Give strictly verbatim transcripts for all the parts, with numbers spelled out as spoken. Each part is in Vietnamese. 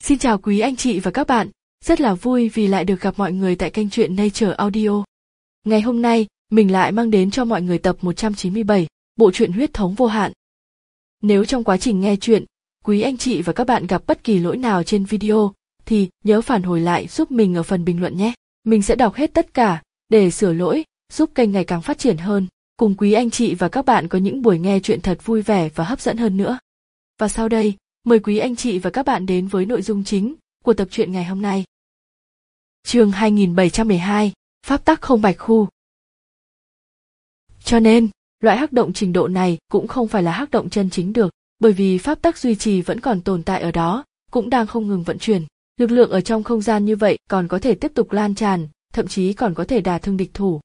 Xin chào quý anh chị và các bạn, rất là vui vì lại được gặp mọi người tại kênh truyện Nature Audio. Ngày hôm nay, mình lại mang đến cho mọi người tập một trăm chín mươi bảy, bộ truyện Huyết thống vô hạn. Nếu trong quá trình nghe truyện, quý anh chị và các bạn gặp bất kỳ lỗi nào trên video, thì nhớ phản hồi lại giúp mình ở phần bình luận nhé. Mình sẽ đọc hết tất cả, để sửa lỗi, giúp kênh ngày càng phát triển hơn, cùng quý anh chị và các bạn có những buổi nghe truyện thật vui vẻ và hấp dẫn hơn nữa. Và sau đây, mời quý anh chị và các bạn đến với nội dung chính của tập truyện ngày hôm nay. Chương hai nghìn bảy trăm mười hai, Pháp tắc không bạch khu. Cho nên, loại hắc động trình độ này cũng không phải là hắc động chân chính được, bởi vì pháp tắc duy trì vẫn còn tồn tại ở đó, cũng đang không ngừng vận chuyển. Lực lượng ở trong không gian như vậy còn có thể tiếp tục lan tràn, thậm chí còn có thể đả thương địch thủ.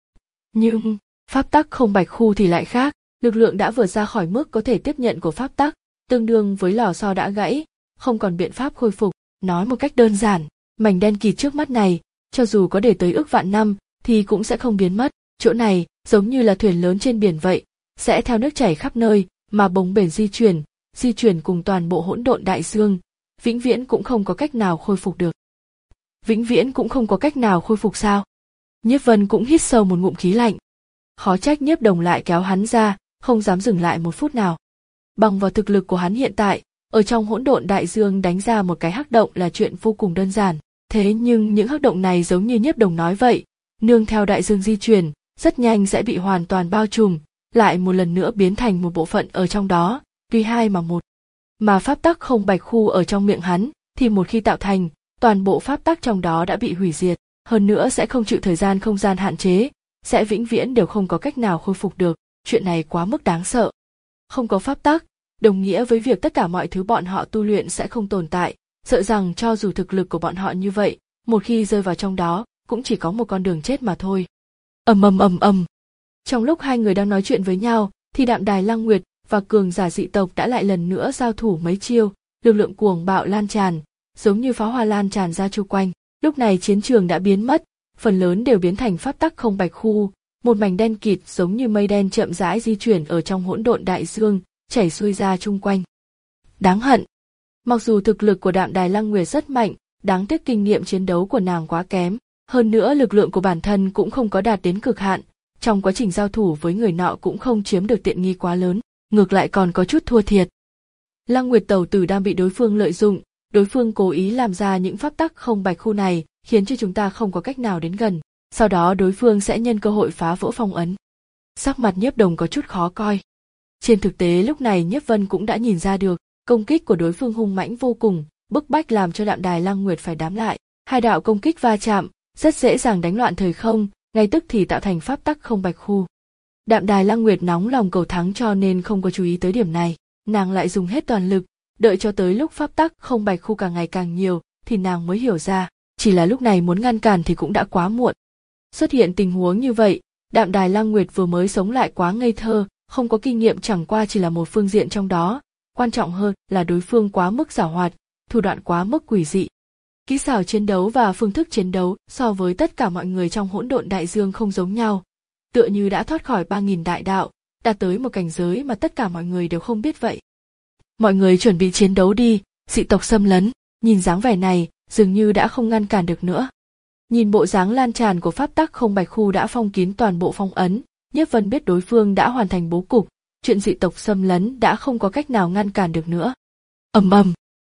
Nhưng, pháp tắc không bạch khu thì lại khác, lực lượng đã vượt ra khỏi mức có thể tiếp nhận của pháp tắc, tương đương với lò xo đã gãy, không còn biện pháp khôi phục. Nói một cách đơn giản, mảnh đen kịt trước mắt này, cho dù có để tới ức vạn năm, thì cũng sẽ không biến mất. Chỗ này, giống như là thuyền lớn trên biển vậy, sẽ theo nước chảy khắp nơi, mà bồng bềnh di chuyển, di chuyển cùng toàn bộ hỗn độn đại dương, vĩnh viễn cũng không có cách nào khôi phục được. Vĩnh viễn cũng không có cách nào khôi phục sao? Nhiếp Vân cũng hít sâu một ngụm khí lạnh. Khó trách Nhiếp Đồng lại kéo hắn ra, không dám dừng lại một phút nào. Bằng vào thực lực của hắn hiện tại, ở trong hỗn độn đại dương đánh ra một cái hắc động là chuyện vô cùng đơn giản. Thế nhưng những hắc động này giống như Nhiếp Đồng nói vậy, nương theo đại dương di chuyển, rất nhanh sẽ bị hoàn toàn bao trùm, lại một lần nữa biến thành một bộ phận ở trong đó, tuy hai mà một. Mà pháp tắc không bạch khu ở trong miệng hắn, thì một khi tạo thành, toàn bộ pháp tắc trong đó đã bị hủy diệt, hơn nữa sẽ không chịu thời gian không gian hạn chế, sẽ vĩnh viễn đều không có cách nào khôi phục được. Chuyện này quá mức đáng sợ. Không có pháp tắc, đồng nghĩa với việc tất cả mọi thứ bọn họ tu luyện sẽ không tồn tại, sợ rằng cho dù thực lực của bọn họ như vậy, một khi rơi vào trong đó, cũng chỉ có một con đường chết mà thôi. Ầm ầm ầm ầm. Trong lúc hai người đang nói chuyện với nhau, thì Đạm Đài Lăng Nguyệt và cường giả dị tộc đã lại lần nữa giao thủ mấy chiêu, lực lượng cuồng bạo lan tràn, giống như pháo hoa lan tràn ra chu quanh. Lúc này chiến trường đã biến mất, phần lớn đều biến thành pháp tắc không bạch khu, một mảnh đen kịt giống như mây đen chậm rãi di chuyển ở trong hỗn độn đại dương, chảy xuôi ra chung quanh. Đáng hận. Mặc dù thực lực của Đạm Đài Lăng Nguyệt rất mạnh, đáng tiếc kinh nghiệm chiến đấu của nàng quá kém, hơn nữa lực lượng của bản thân cũng không có đạt đến cực hạn, trong quá trình giao thủ với người nọ cũng không chiếm được tiện nghi quá lớn, ngược lại còn có chút thua thiệt. Lăng Nguyệt tẩu tử đang bị đối phương lợi dụng, đối phương cố ý làm ra những pháp tắc không bạch khu này, khiến cho chúng ta không có cách nào đến gần, sau đó đối phương sẽ nhân cơ hội phá vỡ phong ấn. Sắc mặt Nhiếp Đồng có chút khó coi. Trên thực tế lúc này Nhiếp Vân cũng đã nhìn ra được, công kích của đối phương hung mãnh vô cùng, bức bách làm cho Đạm Đài Lăng Nguyệt phải đám lại. Hai đạo công kích va chạm, rất dễ dàng đánh loạn thời không, ngay tức thì tạo thành pháp tắc không bạch khu. Đạm Đài Lăng Nguyệt nóng lòng cầu thắng cho nên không có chú ý tới điểm này, nàng lại dùng hết toàn lực, đợi cho tới lúc pháp tắc không bạch khu càng ngày càng nhiều, thì nàng mới hiểu ra, chỉ là lúc này muốn ngăn cản thì cũng đã quá muộn. Xuất hiện tình huống như vậy, Đạm Đài Lăng Nguyệt vừa mới sống lại quá ngây thơ, không có kinh nghiệm chẳng qua chỉ là một phương diện trong đó, quan trọng hơn là đối phương quá mức giảo hoạt, thủ đoạn quá mức quỷ dị. Kỹ xảo chiến đấu và phương thức chiến đấu so với tất cả mọi người trong hỗn độn đại dương không giống nhau, tựa như đã thoát khỏi ba nghìn đại đạo, đạt tới một cảnh giới mà tất cả mọi người đều không biết vậy. Mọi người chuẩn bị chiến đấu đi, dị tộc xâm lấn, nhìn dáng vẻ này, dường như đã không ngăn cản được nữa. Nhìn bộ dáng lan tràn của pháp tắc không bạch khu đã phong kín toàn bộ phong ấn, Nhiếp Vân biết đối phương đã hoàn thành bố cục, chuyện dị tộc xâm lấn đã không có cách nào ngăn cản được nữa. Ầm ầm.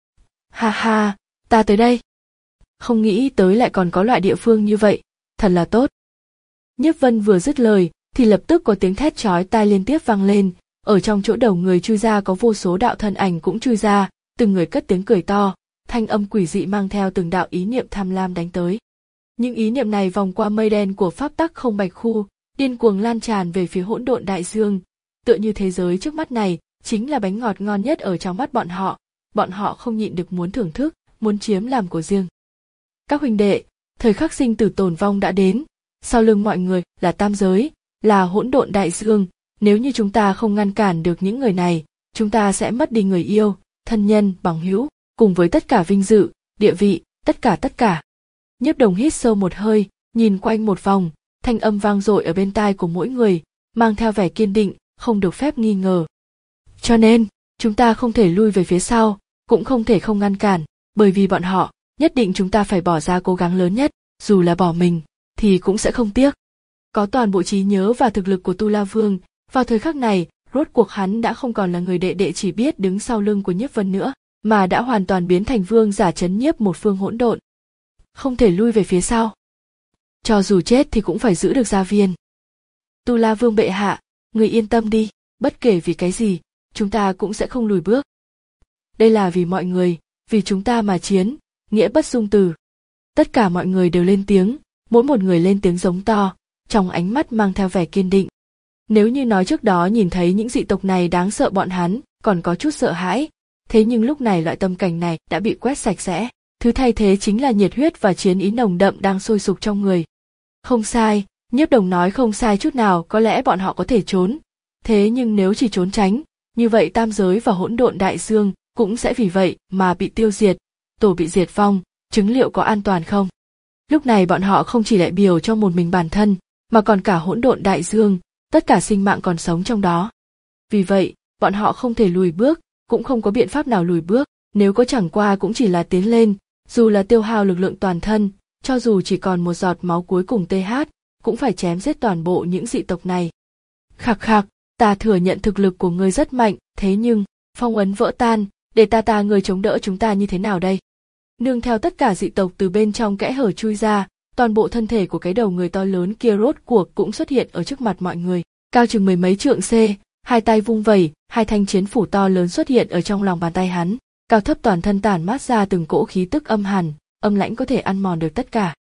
Ha ha, ta tới đây. Không nghĩ tới lại còn có loại địa phương như vậy, thật là tốt. Nhiếp Vân vừa dứt lời, thì lập tức có tiếng thét chói tai liên tiếp vang lên, ở trong chỗ đầu người chui ra có vô số đạo thân ảnh cũng chui ra, từng người cất tiếng cười to, thanh âm quỷ dị mang theo từng đạo ý niệm tham lam đánh tới. Những ý niệm này vòng qua mây đen của pháp tắc không bạch khu, điên cuồng lan tràn về phía hỗn độn đại dương, tựa như thế giới trước mắt này chính là bánh ngọt ngon nhất ở trong mắt bọn họ, bọn họ không nhịn được muốn thưởng thức, muốn chiếm làm của riêng. Các huynh đệ, thời khắc sinh tử tồn vong đã đến, sau lưng mọi người là tam giới, là hỗn độn đại dương, nếu như chúng ta không ngăn cản được những người này, chúng ta sẽ mất đi người yêu, thân nhân, bằng hữu, cùng với tất cả vinh dự, địa vị, tất cả tất cả. Nhiếp Đồng hít sâu một hơi, nhìn quanh một vòng, thanh âm vang dội ở bên tai của mỗi người, mang theo vẻ kiên định, không được phép nghi ngờ. Cho nên, chúng ta không thể lui về phía sau, cũng không thể không ngăn cản, bởi vì bọn họ, nhất định chúng ta phải bỏ ra cố gắng lớn nhất, dù là bỏ mình, thì cũng sẽ không tiếc. Có toàn bộ trí nhớ và thực lực của Tu La Vương, vào thời khắc này, rốt cuộc hắn đã không còn là người đệ đệ chỉ biết đứng sau lưng của Nhiếp Vân nữa, mà đã hoàn toàn biến thành vương giả trấn nhiếp một phương hỗn độn. Không thể lui về phía sau. Cho dù chết thì cũng phải giữ được gia viên. Tu La Vương bệ hạ, người yên tâm đi, bất kể vì cái gì, chúng ta cũng sẽ không lùi bước. Đây là vì mọi người, vì chúng ta mà chiến, nghĩa bất dung từ. Tất cả mọi người đều lên tiếng, mỗi một người lên tiếng giống to, trong ánh mắt mang theo vẻ kiên định. Nếu như nói trước đó nhìn thấy những dị tộc này đáng sợ bọn hắn, còn có chút sợ hãi, thế nhưng lúc này loại tâm cảnh này đã bị quét sạch sẽ, thứ thay thế chính là nhiệt huyết và chiến ý nồng đậm đang sôi sục trong người. Không sai, Nhiếp Đồng nói không sai chút nào, có lẽ bọn họ có thể trốn, thế nhưng nếu chỉ trốn tránh, như vậy tam giới và hỗn độn đại dương cũng sẽ vì vậy mà bị tiêu diệt, tổ bị diệt vong, chứng liệu có an toàn không? Lúc này bọn họ không chỉ đại biểu cho một mình bản thân, mà còn cả hỗn độn đại dương, tất cả sinh mạng còn sống trong đó. Vì vậy, bọn họ không thể lùi bước, cũng không có biện pháp nào lùi bước, nếu có chẳng qua cũng chỉ là tiến lên, dù là tiêu hao lực lượng toàn thân, cho dù chỉ còn một giọt máu cuối cùng tê hát, cũng phải chém giết toàn bộ những dị tộc này. Khạc khạc, ta thừa nhận thực lực của ngươi rất mạnh, thế nhưng, phong ấn vỡ tan, để ta ta người chống đỡ chúng ta như thế nào đây? Nương theo tất cả dị tộc từ bên trong kẽ hở chui ra, toàn bộ thân thể của cái đầu người to lớn kia rốt cuộc cũng xuất hiện ở trước mặt mọi người, cao chừng mười mấy trượng c, hai tay vung vẩy, hai thanh chiến phủ to lớn xuất hiện ở trong lòng bàn tay hắn, cao thấp toàn thân tản mát ra từng cỗ khí tức âm hàn, âm lãnh có thể ăn mòn được tất cả.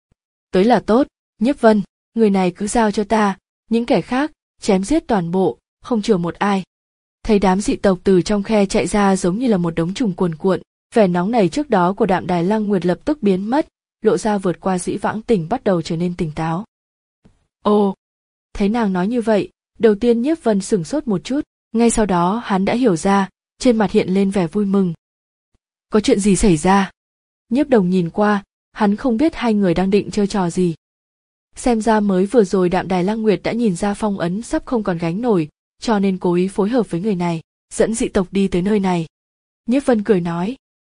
Tới là tốt, Nhiếp Vân, người này cứ giao cho ta, những kẻ khác, chém giết toàn bộ, không chừa một ai. Thấy đám dị tộc từ trong khe chạy ra giống như là một đống trùng cuồn cuộn, vẻ nóng này trước đó của Đạm Đài Lăng Nguyệt lập tức biến mất, lộ ra vượt qua dĩ vãng tỉnh bắt đầu trở nên tỉnh táo. Ồ, thấy nàng nói như vậy, đầu tiên Nhiếp Vân sửng sốt một chút, ngay sau đó hắn đã hiểu ra, trên mặt hiện lên vẻ vui mừng. Có chuyện gì xảy ra? Nhiếp Đồng nhìn qua, hắn không biết hai người đang định chơi trò gì. Xem ra mới vừa rồi Đạm Đài Lăng Nguyệt đã nhìn ra phong ấn sắp không còn gánh nổi, cho nên cố ý phối hợp với người này, dẫn dị tộc đi tới nơi này. Nhiếp Vân cười nói.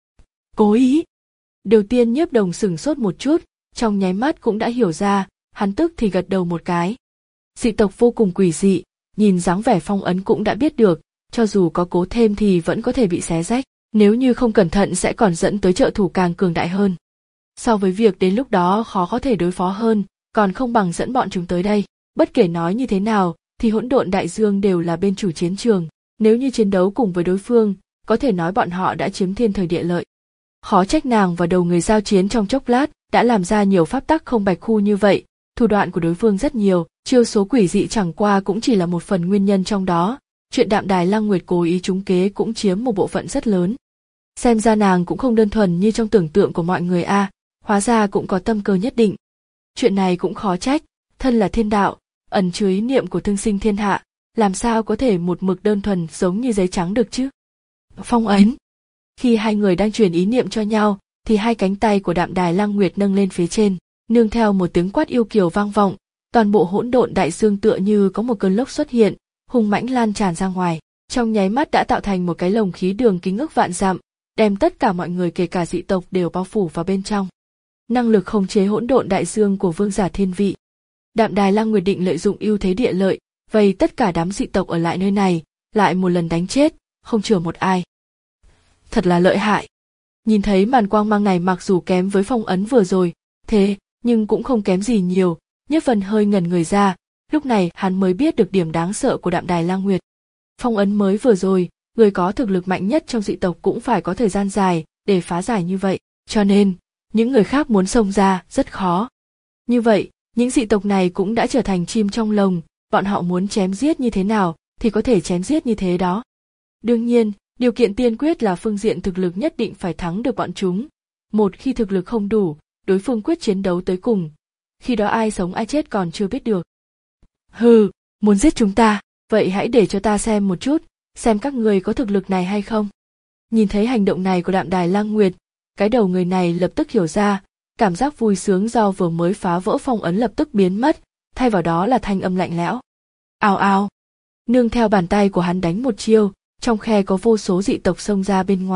Cố ý? Đầu tiên Nhiếp Đồng sửng sốt một chút, trong nháy mắt cũng đã hiểu ra, hắn tức thì gật đầu một cái. Dị tộc vô cùng quỷ dị, nhìn dáng vẻ phong ấn cũng đã biết được, cho dù có cố thêm thì vẫn có thể bị xé rách, nếu như không cẩn thận sẽ còn dẫn tới trợ thủ càng cường đại hơn. So với việc đến lúc đó khó có thể đối phó hơn, còn không bằng dẫn bọn chúng tới đây. Bất kể nói như thế nào, thì hỗn độn đại dương đều là bên chủ chiến trường, nếu như chiến đấu cùng với đối phương, có thể nói bọn họ đã chiếm thiên thời địa lợi. Khó trách nàng và đầu người giao chiến trong chốc lát, đã làm ra nhiều pháp tắc không bạch khu như vậy, thủ đoạn của đối phương rất nhiều, chiêu số quỷ dị chẳng qua cũng chỉ là một phần nguyên nhân trong đó, chuyện Đạm Đài Lăng Nguyệt cố ý trúng kế cũng chiếm một bộ phận rất lớn. Xem ra nàng cũng không đơn thuần như trong tưởng tượng của mọi người a, à, hóa ra cũng có tâm cơ nhất định. Chuyện này cũng khó trách, thân là thiên đạo, ẩn chứa ý niệm của thương sinh thiên hạ, làm sao có thể một mực đơn thuần giống như giấy trắng được chứ? Phong ấn. Khi hai người đang truyền ý niệm cho nhau, thì hai cánh tay của Đạm Đài Lăng Nguyệt nâng lên phía trên, nương theo một tiếng quát yêu kiều vang vọng, toàn bộ hỗn độn đại dương tựa như có một cơn lốc xuất hiện, hung mãnh lan tràn ra ngoài, trong nháy mắt đã tạo thành một cái lồng khí đường kính ước vạn dặm, đem tất cả mọi người kể cả dị tộc đều bao phủ vào bên trong. Năng lực khống chế hỗn độn đại dương của vương giả thiên vị. Đạm Đài Lăng Nguyệt định lợi dụng ưu thế địa lợi, vây tất cả đám dị tộc ở lại nơi này, lại một lần đánh chết, không chừa một ai. Thật là lợi hại. Nhìn thấy màn quang mang này mặc dù kém với phong ấn vừa rồi, thế nhưng cũng không kém gì nhiều. Nhiếp Vân hơi ngẩn người ra, lúc này hắn mới biết được điểm đáng sợ của Đạm Đài Lăng Nguyệt. Phong ấn mới vừa rồi, người có thực lực mạnh nhất trong dị tộc cũng phải có thời gian dài để phá giải như vậy, cho nên những người khác muốn xông ra rất khó. Như vậy, những dị tộc này cũng đã trở thành chim trong lồng, bọn họ muốn chém giết như thế nào thì có thể chém giết như thế đó. Đương nhiên, điều kiện tiên quyết là phương diện thực lực nhất định phải thắng được bọn chúng. Một khi thực lực không đủ, đối phương quyết chiến đấu tới cùng. Khi đó ai sống ai chết còn chưa biết được. Hừ, muốn giết chúng ta, vậy hãy để cho ta xem một chút, xem các người có thực lực này hay không. Nhìn thấy hành động này của Đạm Đài Lăng Nguyệt, cái đầu người này lập tức hiểu ra, cảm giác vui sướng do vừa mới phá vỡ phong ấn lập tức biến mất, thay vào đó là thanh âm lạnh lẽo. Ào ào, nương theo bàn tay của hắn đánh một chiêu, trong khe có vô số dị tộc xông ra bên ngoài,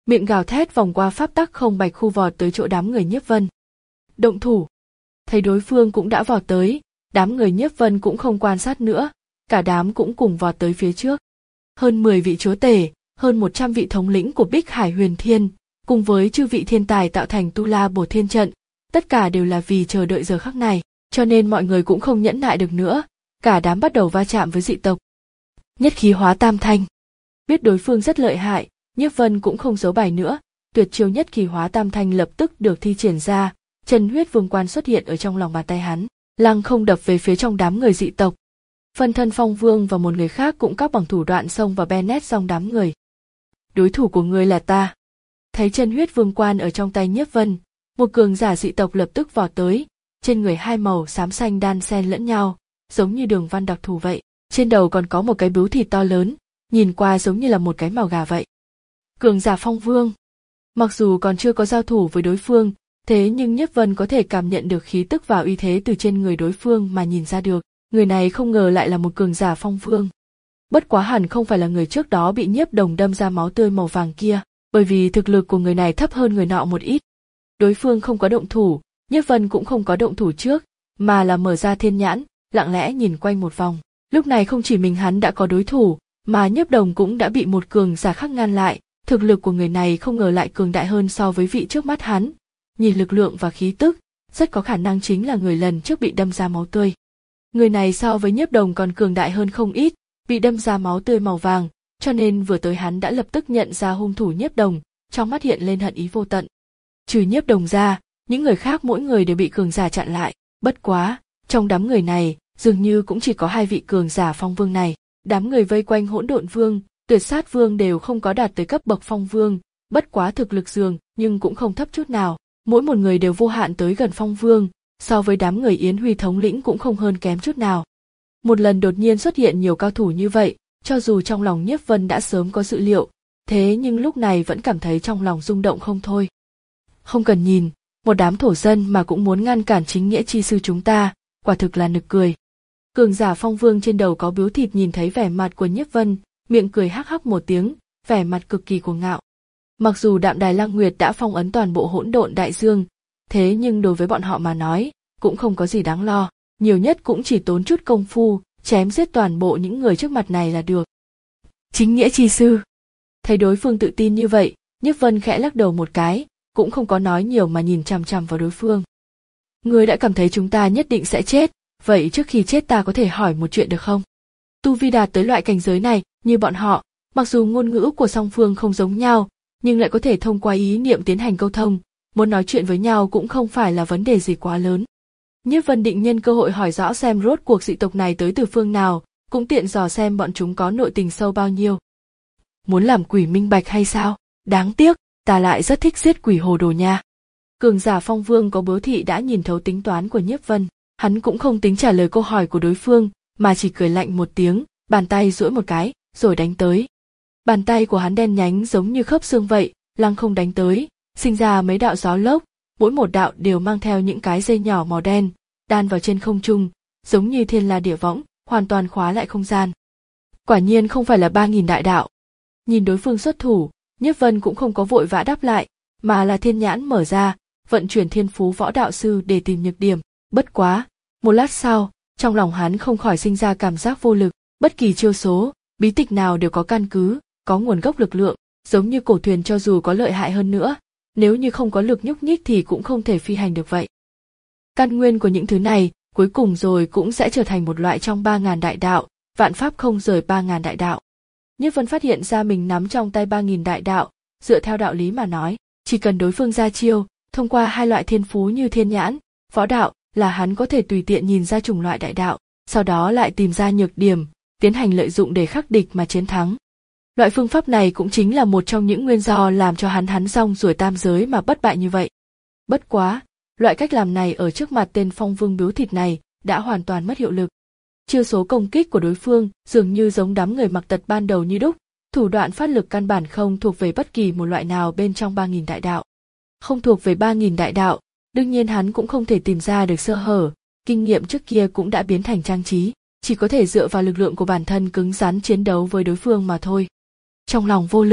miệng gào thét vòng qua pháp tắc không bạch khu vọt tới chỗ đám người Nhiếp Vân. Động thủ. Thấy đối phương cũng đã vọt tới, đám người Nhiếp Vân cũng không quan sát nữa, cả đám cũng cùng vọt tới phía trước. Hơn mười vị chúa tể, hơn một trăm vị thống lĩnh của Bích Hải Huyền Thiên, cùng với chư vị thiên tài tạo thành Tu La Bổ Thiên trận, tất cả đều là vì chờ đợi giờ khắc này, cho nên mọi người cũng không nhẫn nại được nữa, cả đám bắt đầu va chạm với dị tộc. Nhất khí hóa tam thanh. Biết đối phương rất lợi hại, Nhiếp Vân cũng không giấu bài nữa, tuyệt chiêu nhất khí hóa tam thanh lập tức được thi triển ra, chân huyết vương quan xuất hiện ở trong lòng bàn tay hắn, lăng không đập về phía trong đám người dị tộc. Phân thân Phong Vương và một người khác cũng các bằng thủ đoạn xông vào Bennett trong đám người. Đối thủ của ngươi là ta. Thấy chân huyết vương quan ở trong tay Nhiếp Vân, một cường giả dị tộc lập tức vọt tới, trên người hai màu xám xanh đan xen lẫn nhau, giống như đường văn đặc thù vậy, trên đầu còn có một cái bướu thịt to lớn, nhìn qua giống như là một cái mào gà vậy. Cường giả Phong Vương. Mặc dù còn chưa có giao thủ với đối phương, thế nhưng Nhiếp Vân có thể cảm nhận được khí tức và uy thế từ trên người đối phương mà nhìn ra được, người này không ngờ lại là một cường giả Phong Vương. Bất quá hẳn không phải là người trước đó bị Nhiếp Đồng đâm ra máu tươi màu vàng kia, bởi vì thực lực của người này thấp hơn người nọ một ít. Đối phương không có động thủ, Nhiếp Vân cũng không có động thủ trước, mà là mở ra thiên nhãn, lặng lẽ nhìn quanh một vòng. Lúc này không chỉ mình hắn đã có đối thủ, mà Nhiếp Đồng cũng đã bị một cường giả khác ngăn lại, thực lực của người này không ngờ lại cường đại hơn so với vị trước mắt hắn. Nhìn lực lượng và khí tức, rất có khả năng chính là người lần trước bị đâm ra máu tươi. Người này so với Nhiếp Đồng còn cường đại hơn không ít, bị đâm ra máu tươi màu vàng, cho nên vừa tới hắn đã lập tức nhận ra hung thủ Nhiếp Đồng, trong mắt hiện lên hận ý vô tận. Trừ Nhiếp Đồng ra, những người khác mỗi người đều bị cường giả chặn lại, bất quá, trong đám người này, dường như cũng chỉ có hai vị cường giả Phong Vương này. Đám người vây quanh Hỗn Độn Vương, Tuyệt Sát Vương đều không có đạt tới cấp bậc Phong Vương, bất quá thực lực dường nhưng cũng không thấp chút nào, mỗi một người đều vô hạn tới gần Phong Vương, so với đám người Yến Huy thống lĩnh cũng không hơn kém chút nào. Một lần đột nhiên xuất hiện nhiều cao thủ như vậy, cho dù trong lòng Nhiếp Vân đã sớm có dự liệu, thế nhưng lúc này vẫn cảm thấy trong lòng rung động không thôi. Không cần nhìn, một đám thổ dân mà cũng muốn ngăn cản chính nghĩa chi sư chúng ta, quả thực là nực cười. Cường giả Phong Vương trên đầu có bướu thịt nhìn thấy vẻ mặt của Nhiếp Vân, miệng cười hắc hắc một tiếng, vẻ mặt cực kỳ cuồng ngạo. Mặc dù Đạm Đài Lăng Nguyệt đã phong ấn toàn bộ hỗn độn đại dương, thế nhưng đối với bọn họ mà nói, cũng không có gì đáng lo, nhiều nhất cũng chỉ tốn chút công phu, chém giết toàn bộ những người trước mặt này là được. Chính nghĩa chi sư. Thấy đối phương tự tin như vậy, Nhiếp Vân khẽ lắc đầu một cái, cũng không có nói nhiều mà nhìn chằm chằm vào đối phương. Ngươi đã cảm thấy chúng ta nhất định sẽ chết, vậy trước khi chết ta có thể hỏi một chuyện được không? Tu vi đạt tới loại cảnh giới này, như bọn họ, mặc dù ngôn ngữ của song phương không giống nhau, nhưng lại có thể thông qua ý niệm tiến hành câu thông, muốn nói chuyện với nhau cũng không phải là vấn đề gì quá lớn. Nhiếp Vân định nhân cơ hội hỏi rõ xem rốt cuộc dị tộc này tới từ phương nào, cũng tiện dò xem bọn chúng có nội tình sâu bao nhiêu. Muốn làm quỷ minh bạch hay sao? Đáng tiếc, ta lại rất thích giết quỷ hồ đồ nha. Cường giả Phong Vương có bướu thị đã nhìn thấu tính toán của Nhiếp Vân, hắn cũng không tính trả lời câu hỏi của đối phương, mà chỉ cười lạnh một tiếng, bàn tay duỗi một cái, rồi đánh tới. Bàn tay của hắn đen nhánh giống như khớp xương vậy, lăng không đánh tới, sinh ra mấy đạo gió lốc, mỗi một đạo đều mang theo những cái dây nhỏ màu đen, đan vào trên không trung, giống như thiên la địa võng, hoàn toàn khóa lại không gian. Quả nhiên không phải là ba nghìn đại đạo. Nhìn đối phương xuất thủ, Nhiếp Vân cũng không có vội vã đáp lại, mà là thiên nhãn mở ra, vận chuyển thiên phú võ đạo sư để tìm nhược điểm. Bất quá, một lát sau, trong lòng hắn không khỏi sinh ra cảm giác vô lực, bất kỳ chiêu số, bí tịch nào đều có căn cứ, có nguồn gốc lực lượng, giống như cổ thuyền cho dù có lợi hại hơn nữa, nếu như không có lực nhúc nhích thì cũng không thể phi hành được vậy. Căn nguyên của những thứ này, cuối cùng rồi cũng sẽ trở thành một loại trong ba ngàn đại đạo, vạn pháp không rời ba ngàn đại đạo. Nhiếp Vân phát hiện ra mình nắm trong tay ba nghìn đại đạo, dựa theo đạo lý mà nói, chỉ cần đối phương ra chiêu, thông qua hai loại thiên phú như thiên nhãn, võ đạo, là hắn có thể tùy tiện nhìn ra chủng loại đại đạo, sau đó lại tìm ra nhược điểm, tiến hành lợi dụng để khắc địch mà chiến thắng. Loại phương pháp này cũng chính là một trong những nguyên do làm cho hắn hắn rong ruổi tam giới mà bất bại như vậy. Bất quá, loại cách làm này ở trước mặt tên Phong Vương bướu thịt này đã hoàn toàn mất hiệu lực. Chiêu số công kích của đối phương dường như giống đám người mặc tật ban đầu như đúc, thủ đoạn phát lực căn bản không thuộc về bất kỳ một loại nào bên trong ba nghìn đại đạo. Không thuộc về ba nghìn đại đạo, đương nhiên hắn cũng không thể tìm ra được sơ hở, kinh nghiệm trước kia cũng đã biến thành trang trí, chỉ có thể dựa vào lực lượng của bản thân cứng rắn chiến đấu với đối phương mà thôi. Trong lòng vô lực,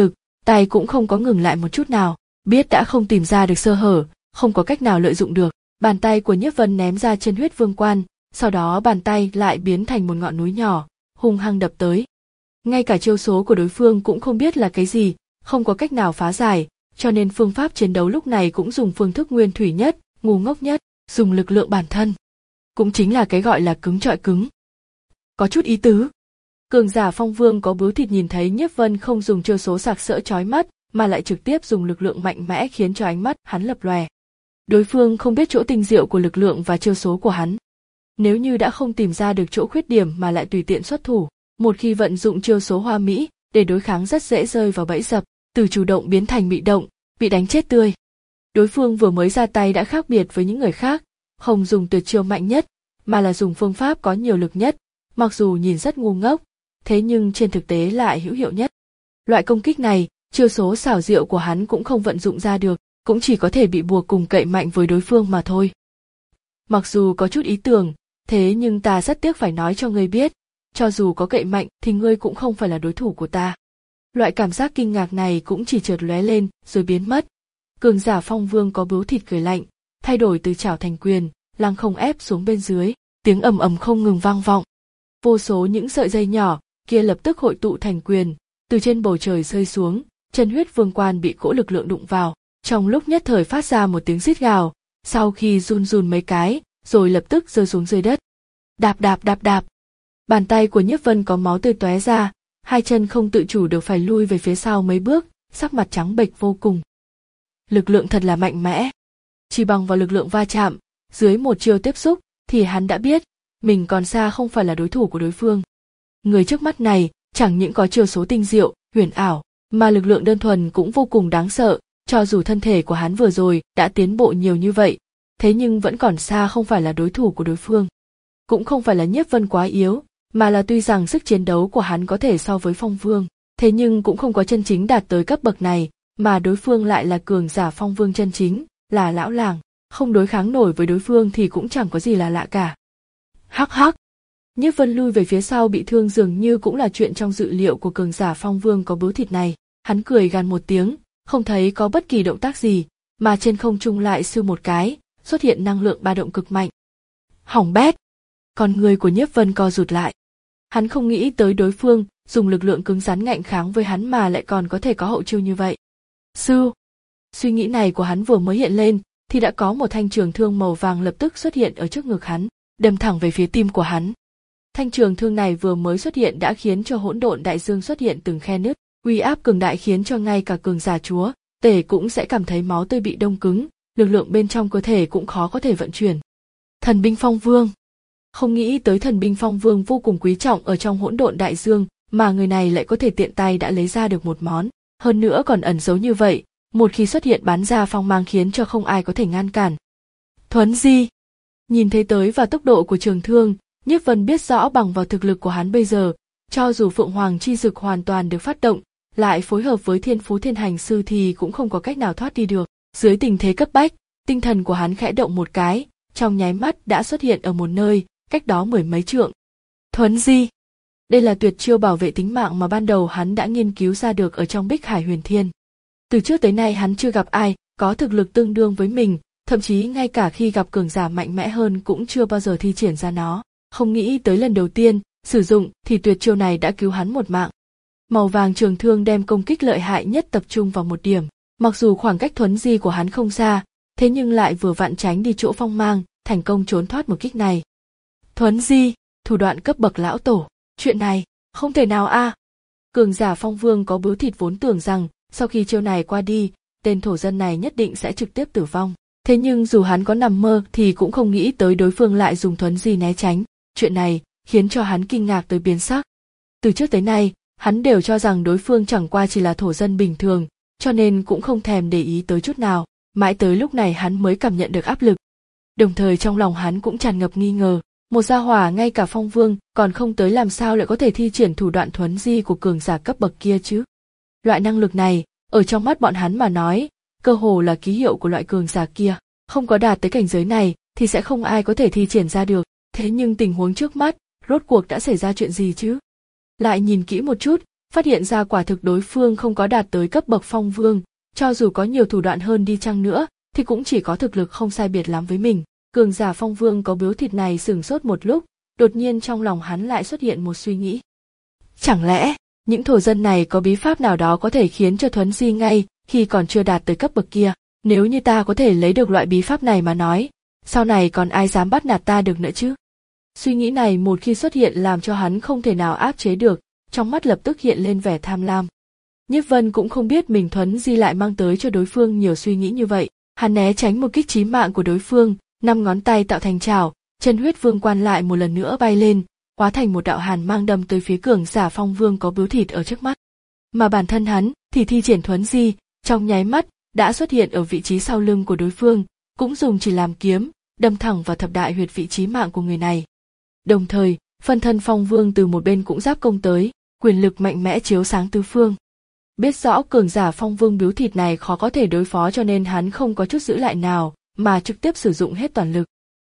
tay cũng không có ngừng lại một chút nào, biết đã không tìm ra được sơ hở, không có cách nào lợi dụng được. Bàn tay của Nhiếp Vân ném ra chân huyết vương quan, sau đó bàn tay lại biến thành một ngọn núi nhỏ, hung hăng đập tới. Ngay cả chiêu số của đối phương cũng không biết là cái gì, không có cách nào phá giải, cho nên phương pháp chiến đấu lúc này cũng dùng phương thức nguyên thủy nhất, ngu ngốc nhất, dùng lực lượng bản thân. Cũng chính là cái gọi là cứng trọi cứng. Có chút ý tứ. Cường giả Phong Vương có bướu thịt nhìn thấy Nhiếp Vân không dùng chiêu số sặc sỡ chói mắt, mà lại trực tiếp dùng lực lượng mạnh mẽ khiến cho ánh mắt hắn lập lòe. Đối phương không biết chỗ tinh diệu của lực lượng và chiêu số của hắn. Nếu như đã không tìm ra được chỗ khuyết điểm mà lại tùy tiện xuất thủ, một khi vận dụng chiêu số hoa mỹ để đối kháng rất dễ rơi vào bẫy dập, từ chủ động biến thành bị động, bị đánh chết tươi. Đối phương vừa mới ra tay đã khác biệt với những người khác, không dùng tuyệt chiêu mạnh nhất, mà là dùng phương pháp có nhiều lực nhất, mặc dù nhìn rất ngu ngốc, thế nhưng trên thực tế lại hữu hiệu nhất. Loại công kích này, chiêu số xảo diệu của hắn cũng không vận dụng ra được, cũng chỉ có thể bị buộc cùng cậy mạnh với đối phương mà thôi. Mặc dù có chút ý tưởng, thế nhưng ta rất tiếc phải nói cho ngươi biết, cho dù có cậy mạnh thì ngươi cũng không phải là đối thủ của ta. Loại cảm giác kinh ngạc này cũng chỉ chợt lóe lên rồi biến mất. Cường giả Phong Vương có bướu thịt cười lạnh, thay đổi từ chảo thành quyền, lăng không ép xuống bên dưới, tiếng ầm ầm không ngừng vang vọng. Vô số những sợi dây nhỏ kia lập tức hội tụ thành quyền, từ trên bầu trời rơi xuống, chân huyết vương quan bị cỗ lực lượng đụng vào, trong lúc nhất thời phát ra một tiếng rít gào, sau khi run run mấy cái, rồi lập tức rơi xuống dưới đất. Đạp đạp đạp đạp. Bàn tay của Nhiếp Vân có máu tươi tóe ra, hai chân không tự chủ được phải lui về phía sau mấy bước, sắc mặt trắng bệch vô cùng. Lực lượng thật là mạnh mẽ. Chỉ bằng vào lực lượng va chạm, dưới một chiêu tiếp xúc, thì hắn đã biết, mình còn xa không phải là đối thủ của đối phương. Người trước mắt này, chẳng những có chiêu số tinh diệu, huyền ảo, mà lực lượng đơn thuần cũng vô cùng đáng sợ, cho dù thân thể của hắn vừa rồi đã tiến bộ nhiều như vậy, thế nhưng vẫn còn xa không phải là đối thủ của đối phương. Cũng không phải là Nhiếp Vân quá yếu, mà là tuy rằng sức chiến đấu của hắn có thể so với Phong Vương, thế nhưng cũng không có chân chính đạt tới cấp bậc này, mà đối phương lại là cường giả Phong Vương chân chính, là lão làng, không đối kháng nổi với đối phương thì cũng chẳng có gì là lạ cả. Hắc hắc. Nhiếp Vân lui về phía sau bị thương dường như cũng là chuyện trong dự liệu của cường giả Phong Vương có bướu thịt này, hắn cười gằn một tiếng, không thấy có bất kỳ động tác gì, mà trên không trung lại siêu một cái, xuất hiện năng lượng ba động cực mạnh. Hỏng bét. Con người của Nhiếp Vân co rụt lại. Hắn không nghĩ tới đối phương dùng lực lượng cứng rắn ngạnh kháng với hắn mà lại còn có thể có hậu chiêu như vậy. Sư. Suy nghĩ này của hắn vừa mới hiện lên, thì đã có một thanh trường thương màu vàng lập tức xuất hiện ở trước ngực hắn, đâm thẳng về phía tim của hắn. Thanh trường thương này vừa mới xuất hiện đã khiến cho hỗn độn đại dương xuất hiện từng khe nứt, uy áp cường đại khiến cho ngay cả cường giả chúa tể cũng sẽ cảm thấy máu tươi bị đông cứng, lực lượng bên trong cơ thể cũng khó có thể vận chuyển. Thần binh Phong Vương. Không nghĩ tới thần binh Phong Vương vô cùng quý trọng ở trong hỗn độn đại dương, mà người này lại có thể tiện tay đã lấy ra được một món, hơn nữa còn ẩn giấu như vậy, một khi xuất hiện bắn ra phong mang khiến cho không ai có thể ngăn cản. Thuấn di. Nhìn thấy tới và tốc độ của trường thương, Nhiếp Vân biết rõ bằng vào thực lực của hắn bây giờ, cho dù Phượng Hoàng chi dực hoàn toàn được phát động, lại phối hợp với Thiên Phú Thiên Hành Sư thì cũng không có cách nào thoát đi được. Dưới tình thế cấp bách, tinh thần của hắn khẽ động một cái, trong nháy mắt đã xuất hiện ở một nơi, cách đó mười mấy trượng. Thuấn di. Đây là tuyệt chiêu bảo vệ tính mạng mà ban đầu hắn đã nghiên cứu ra được ở trong Bích Hải Huyền Thiên. Từ trước tới nay hắn chưa gặp ai có thực lực tương đương với mình, thậm chí ngay cả khi gặp cường giả mạnh mẽ hơn cũng chưa bao giờ thi triển ra nó. Không nghĩ tới lần đầu tiên sử dụng thì tuyệt chiêu này đã cứu hắn một mạng. Màu vàng trường thương đem công kích lợi hại nhất tập trung vào một điểm, mặc dù khoảng cách thuấn di của hắn không xa, thế nhưng lại vừa vặn tránh đi chỗ phong mang, thành công trốn thoát một kích này. Thuấn di, thủ đoạn cấp bậc lão tổ, chuyện này không thể nào a. À. Cường giả Phong Vương có bướu thịt vốn tưởng rằng sau khi chiêu này qua đi, tên thổ dân này nhất định sẽ trực tiếp tử vong. Thế nhưng dù hắn có nằm mơ thì cũng không nghĩ tới đối phương lại dùng thuấn di né tránh. Chuyện này khiến cho hắn kinh ngạc tới biến sắc. Từ trước tới nay, hắn đều cho rằng đối phương chẳng qua chỉ là thổ dân bình thường, cho nên cũng không thèm để ý tới chút nào. Mãi tới lúc này hắn mới cảm nhận được áp lực. Đồng thời trong lòng hắn cũng tràn ngập nghi ngờ, một gia hỏa ngay cả Phong Vương còn không tới làm sao lại có thể thi triển thủ đoạn thuấn di của cường giả cấp bậc kia chứ? Loại năng lực này, ở trong mắt bọn hắn mà nói, cơ hồ là ký hiệu của loại cường giả kia, không có đạt tới cảnh giới này thì sẽ không ai có thể thi triển ra được. Thế nhưng tình huống trước mắt, rốt cuộc đã xảy ra chuyện gì chứ? Lại nhìn kỹ một chút, phát hiện ra quả thực đối phương không có đạt tới cấp bậc phong vương, cho dù có nhiều thủ đoạn hơn đi chăng nữa, thì cũng chỉ có thực lực không sai biệt lắm với mình. Cường giả phong vương có biếu thịt này sửng sốt một lúc, đột nhiên trong lòng hắn lại xuất hiện một suy nghĩ. Chẳng lẽ, những thổ dân này có bí pháp nào đó có thể khiến cho Thuấn Di ngay khi còn chưa đạt tới cấp bậc kia? Nếu như ta có thể lấy được loại bí pháp này mà nói, sau này còn ai dám bắt nạt ta được nữa chứ? Suy nghĩ này một khi xuất hiện làm cho hắn không thể nào áp chế được, trong mắt lập tức hiện lên vẻ tham lam. Nhiếp Vân cũng không biết mình Thuấn Di lại mang tới cho đối phương nhiều suy nghĩ như vậy, hắn né tránh một kích chí mạng của đối phương, năm ngón tay tạo thành chảo, chân huyết vương quan lại một lần nữa bay lên, hóa thành một đạo hàn mang đâm tới phía cường giả phong vương có biếu thịt ở trước mắt. Mà bản thân hắn thì thi triển Thuấn Di, trong nháy mắt đã xuất hiện ở vị trí sau lưng của đối phương, cũng dùng chỉ làm kiếm, đâm thẳng vào thập đại huyệt vị chí mạng của người này. Đồng thời, phân thân phong vương từ một bên cũng giáp công tới, quyền lực mạnh mẽ chiếu sáng tứ phương. Biết rõ cường giả phong vương biếu thịt này khó có thể đối phó cho nên hắn không có chút giữ lại nào, mà trực tiếp sử dụng hết toàn lực.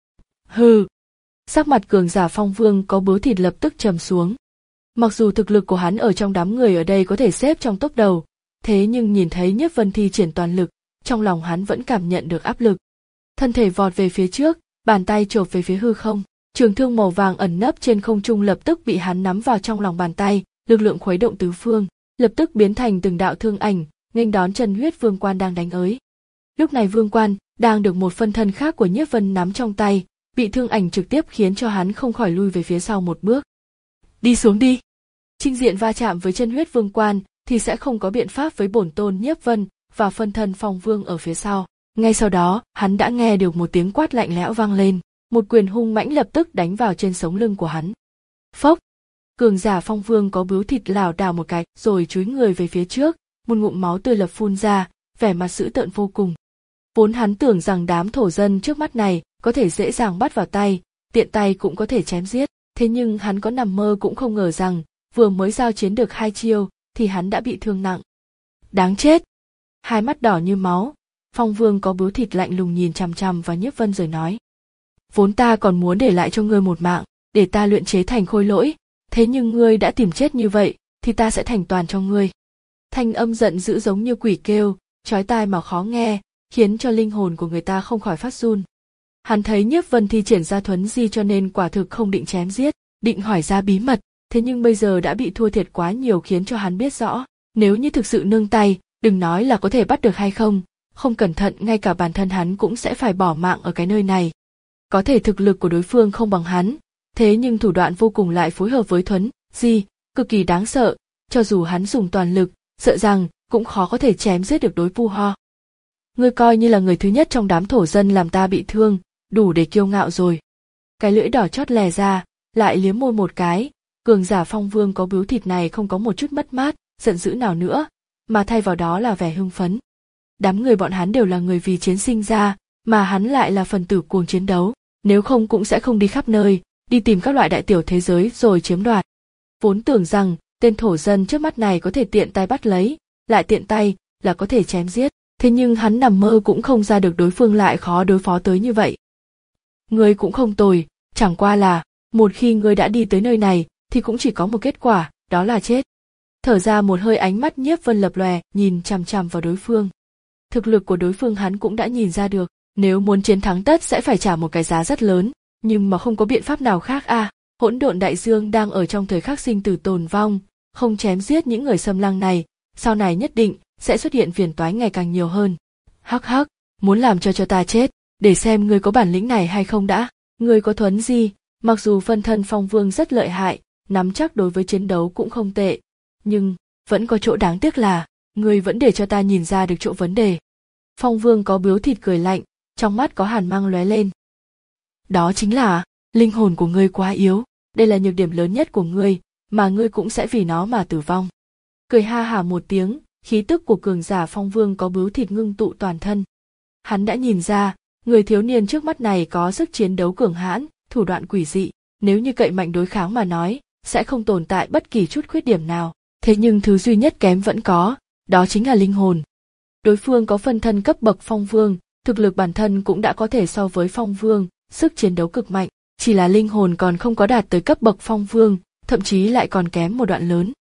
Hừ! Sắc mặt cường giả phong vương có biếu thịt lập tức trầm xuống. Mặc dù thực lực của hắn ở trong đám người ở đây có thể xếp trong top đầu, thế nhưng nhìn thấy Nhiếp Vân thi triển toàn lực, trong lòng hắn vẫn cảm nhận được áp lực. Thân thể vọt về phía trước, bàn tay chộp về phía hư không, trường thương màu vàng ẩn nấp trên không trung lập tức bị hắn nắm vào trong lòng bàn tay, lực lượng khuấy động tứ phương, lập tức biến thành từng đạo thương ảnh, nghênh đón chân huyết vương quan đang đánh ới. Lúc này vương quan đang được một phân thân khác của Nhiếp Vân nắm trong tay, bị thương ảnh trực tiếp khiến cho hắn không khỏi lui về phía sau một bước. Đi xuống đi. Trinh diện va chạm với chân huyết vương quan thì sẽ không có biện pháp với bổn tôn Nhiếp Vân và phân thân phong vương ở phía sau. Ngay sau đó, hắn đã nghe được một tiếng quát lạnh lẽo vang lên, một quyền hung mãnh lập tức đánh vào trên sống lưng của hắn. Phốc! Cường giả phong vương có biếu thịt lảo đảo một cái, rồi chúi người về phía trước, một ngụm máu tươi lập phun ra, vẻ mặt dữ tợn vô cùng. Vốn hắn tưởng rằng đám thổ dân trước mắt này có thể dễ dàng bắt vào tay, tiện tay cũng có thể chém giết, thế nhưng hắn có nằm mơ cũng không ngờ rằng, vừa mới giao chiến được hai chiêu, thì hắn đã bị thương nặng. Đáng chết! Hai mắt đỏ như máu, phong vương có biếu thịt lạnh lùng nhìn chằm chằm vào Nhiếp Vân rồi nói. Vốn ta còn muốn để lại cho ngươi một mạng, để ta luyện chế thành khôi lỗi, thế nhưng ngươi đã tìm chết như vậy, thì ta sẽ thành toàn cho ngươi. Thanh âm giận dữ giống như quỷ kêu, chói tai mà khó nghe, khiến cho linh hồn của người ta không khỏi phát run. Hắn thấy Nhiếp Vân thi triển ra Thuấn Di cho nên quả thực không định chém giết, định hỏi ra bí mật, thế nhưng bây giờ đã bị thua thiệt quá nhiều khiến cho hắn biết rõ, nếu như thực sự nương tay, đừng nói là có thể bắt được hay không, không cẩn thận ngay cả bản thân hắn cũng sẽ phải bỏ mạng ở cái nơi này. Có thể thực lực của đối phương không bằng hắn, thế nhưng thủ đoạn vô cùng lại phối hợp với Thuấn Di, cực kỳ đáng sợ, cho dù hắn dùng toàn lực, sợ rằng cũng khó có thể chém giết được đối Pu Ho. Ngươi coi như là người thứ nhất trong đám thổ dân làm ta bị thương, đủ để kiêu ngạo rồi. Cái lưỡi đỏ chót lè ra, lại liếm môi một cái, cường giả phong vương có biếu thịt này không có một chút mất mát, giận dữ nào nữa, mà thay vào đó là vẻ hưng phấn. Đám người bọn hắn đều là người vì chiến sinh ra, mà hắn lại là phần tử cuồng chiến đấu, nếu không cũng sẽ không đi khắp nơi, đi tìm các loại đại tiểu thế giới rồi chiếm đoạt. Vốn tưởng rằng tên thổ dân trước mắt này có thể tiện tay bắt lấy, lại tiện tay là có thể chém giết, thế nhưng hắn nằm mơ cũng không ra được đối phương lại khó đối phó tới như vậy. Ngươi cũng không tồi, chẳng qua là, một khi ngươi đã đi tới nơi này, thì cũng chỉ có một kết quả, đó là chết. Thở ra một hơi, ánh mắt Nhiếp Vân lập lòe, nhìn chằm chằm vào đối phương. Thực lực của đối phương hắn cũng đã nhìn ra được, nếu muốn chiến thắng tất sẽ phải trả một cái giá rất lớn, nhưng mà không có biện pháp nào khác à, hỗn độn đại dương đang ở trong thời khắc sinh tử tồn vong, không chém giết những người xâm lăng này, sau này nhất định sẽ xuất hiện phiền toái ngày càng nhiều hơn. Hắc hắc, muốn làm cho cho ta chết, để xem ngươi có bản lĩnh này hay không đã. Ngươi có Thuấn Di, mặc dù phân thân phong vương rất lợi hại, nắm chắc đối với chiến đấu cũng không tệ, nhưng vẫn có chỗ đáng tiếc là ngươi vẫn để cho ta nhìn ra được chỗ vấn đề. Phong vương có biếu thịt cười lạnh, trong mắt có hàn mang lóe lên. Đó chính là linh hồn của ngươi quá yếu, đây là nhược điểm lớn nhất của ngươi, mà ngươi cũng sẽ vì nó mà tử vong. Cười ha hả một tiếng, khí tức của cường giả phong vương có biếu thịt ngưng tụ toàn thân. Hắn đã nhìn ra, người thiếu niên trước mắt này có sức chiến đấu cường hãn, thủ đoạn quỷ dị, nếu như cậy mạnh đối kháng mà nói, sẽ không tồn tại bất kỳ chút khuyết điểm nào. Thế nhưng thứ duy nhất kém vẫn có, đó chính là linh hồn. Đối phương có phân thân cấp bậc phong vương, thực lực bản thân cũng đã có thể so với phong vương, sức chiến đấu cực mạnh, chỉ là linh hồn còn không có đạt tới cấp bậc phong vương, thậm chí lại còn kém một đoạn lớn.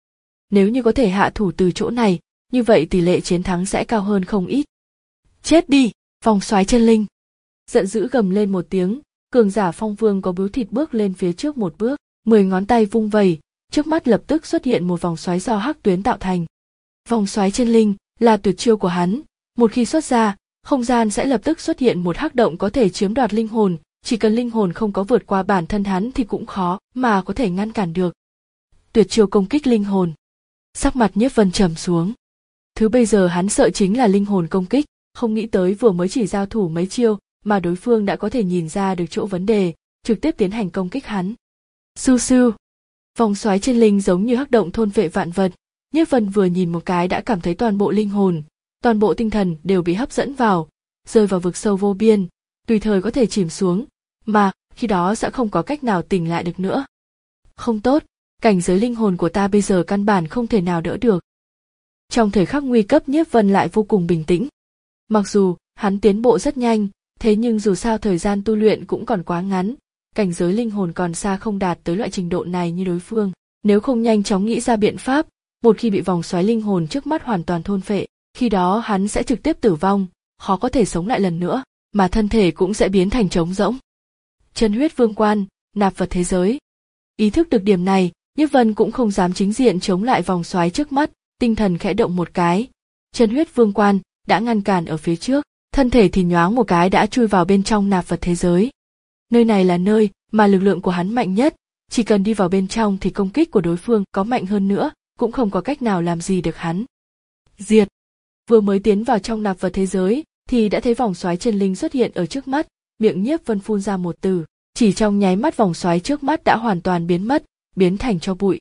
Nếu như có thể hạ thủ từ chỗ này, như vậy tỷ lệ chiến thắng sẽ cao hơn không ít. Chết đi, vòng xoáy chân linh. Giận dữ gầm lên một tiếng, cường giả Phong Vương có bướu thịt bước lên phía trước một bước, mười ngón tay vung vẩy, trước mắt lập tức xuất hiện một vòng xoáy do hắc tuyến tạo thành. Vòng xoáy chân linh là tuyệt chiêu của hắn, một khi xuất ra, không gian sẽ lập tức xuất hiện một hắc động có thể chiếm đoạt linh hồn, chỉ cần linh hồn không có vượt qua bản thân hắn thì cũng khó mà có thể ngăn cản được. Tuyệt chiêu công kích linh hồn. Sắc mặt Nhiếp Vân trầm xuống. Thứ bây giờ hắn sợ chính là linh hồn công kích, không nghĩ tới vừa mới chỉ giao thủ mấy chiêu mà đối phương đã có thể nhìn ra được chỗ vấn đề, trực tiếp tiến hành công kích hắn. Su su. Vòng xoáy chân linh giống như hắc động thôn vệ vạn vật, Nhiếp Vân vừa nhìn một cái đã cảm thấy toàn bộ linh hồn, toàn bộ tinh thần đều bị hấp dẫn vào, rơi vào vực sâu vô biên, tùy thời có thể chìm xuống, mà khi đó sẽ không có cách nào tỉnh lại được nữa. Không tốt, cảnh giới linh hồn của ta bây giờ căn bản không thể nào đỡ được. Trong thời khắc nguy cấp Nhiếp Vân lại vô cùng bình tĩnh. Mặc dù hắn tiến bộ rất nhanh, thế nhưng dù sao thời gian tu luyện cũng còn quá ngắn, cảnh giới linh hồn còn xa không đạt tới loại trình độ này như đối phương. Nếu không nhanh chóng nghĩ ra biện pháp, một khi bị vòng xoáy linh hồn trước mắt hoàn toàn thôn phệ, khi đó hắn sẽ trực tiếp tử vong, khó có thể sống lại lần nữa, mà thân thể cũng sẽ biến thành trống rỗng. Chân huyết vương quan, nạp vật thế giới. Ý thức được điểm này, Nhiếp Vân cũng không dám chính diện chống lại vòng xoáy trước mắt, tinh thần khẽ động một cái. Chân huyết vương quan đã ngăn cản ở phía trước, thân thể thì nhoáng một cái đã chui vào bên trong nạp vật thế giới. Nơi này là nơi mà lực lượng của hắn mạnh nhất, chỉ cần đi vào bên trong thì công kích của đối phương có mạnh hơn nữa, cũng không có cách nào làm gì được hắn. Diệt. Vừa mới tiến vào trong nạp vật thế giới, thì đã thấy vòng xoáy chân linh xuất hiện ở trước mắt, miệng Nhiếp Vân phun ra một từ, chỉ trong nháy mắt vòng xoáy trước mắt đã hoàn toàn biến mất, biến thành tro bụi.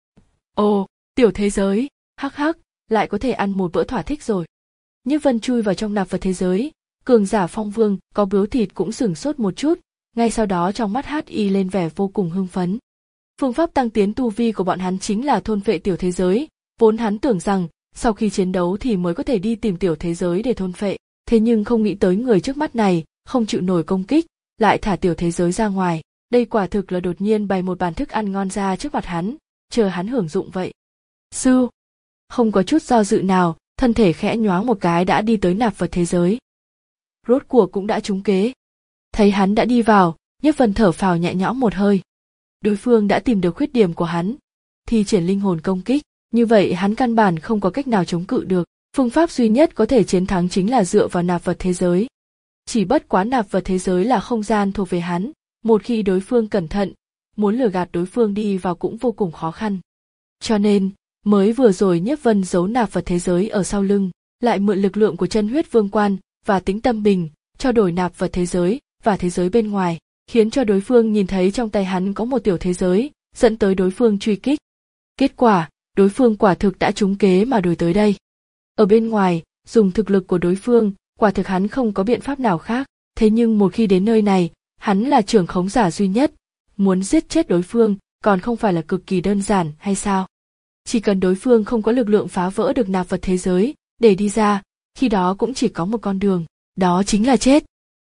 Ồ, tiểu thế giới, hắc hắc, lại có thể ăn một bữa thỏa thích rồi. Nhiếp Vân chui vào trong nạp vật thế giới, cường giả Phong Vương có bướu thịt cũng sửng sốt một chút, ngay sau đó trong mắt hát y lên vẻ vô cùng hưng phấn. Phương pháp tăng tiến tu vi của bọn hắn chính là thôn phệ tiểu thế giới, vốn hắn tưởng rằng sau khi chiến đấu thì mới có thể đi tìm tiểu thế giới để thôn phệ, thế nhưng không nghĩ tới người trước mắt này không chịu nổi công kích, lại thả tiểu thế giới ra ngoài, đây quả thực là đột nhiên bày một bàn thức ăn ngon ra trước mặt hắn, chờ hắn hưởng dụng vậy. Sư, không có chút do dự nào, thân thể khẽ nhoáng một cái đã đi tới nạp vật thế giới. Rốt cuộc cũng đã trúng kế. Thấy hắn đã đi vào, Nhiếp Vân thở phào nhẹ nhõm một hơi. Đối phương đã tìm được khuyết điểm của hắn, thi triển linh hồn công kích, như vậy hắn căn bản không có cách nào chống cự được, phương pháp duy nhất có thể chiến thắng chính là dựa vào nạp vật thế giới. Chỉ bất quá nạp vật thế giới là không gian thuộc về hắn, một khi đối phương cẩn thận, muốn lừa gạt đối phương đi vào cũng vô cùng khó khăn. Cho nên, mới vừa rồi Nhiếp Vân giấu nạp vật thế giới ở sau lưng, lại mượn lực lượng của chân huyết vương quan và tính tâm bình, cho đổi nạp vật thế giới và thế giới bên ngoài, khiến cho đối phương nhìn thấy trong tay hắn có một tiểu thế giới, dẫn tới đối phương truy kích. Kết quả, đối phương quả thực đã trúng kế mà đuổi tới đây. Ở bên ngoài, dùng thực lực của đối phương, quả thực hắn không có biện pháp nào khác, thế nhưng một khi đến nơi này, hắn là trưởng khống giả duy nhất, muốn giết chết đối phương còn không phải là cực kỳ đơn giản hay sao? Chỉ cần đối phương không có lực lượng phá vỡ được nạp vật thế giới, để đi ra, khi đó cũng chỉ có một con đường, đó chính là chết.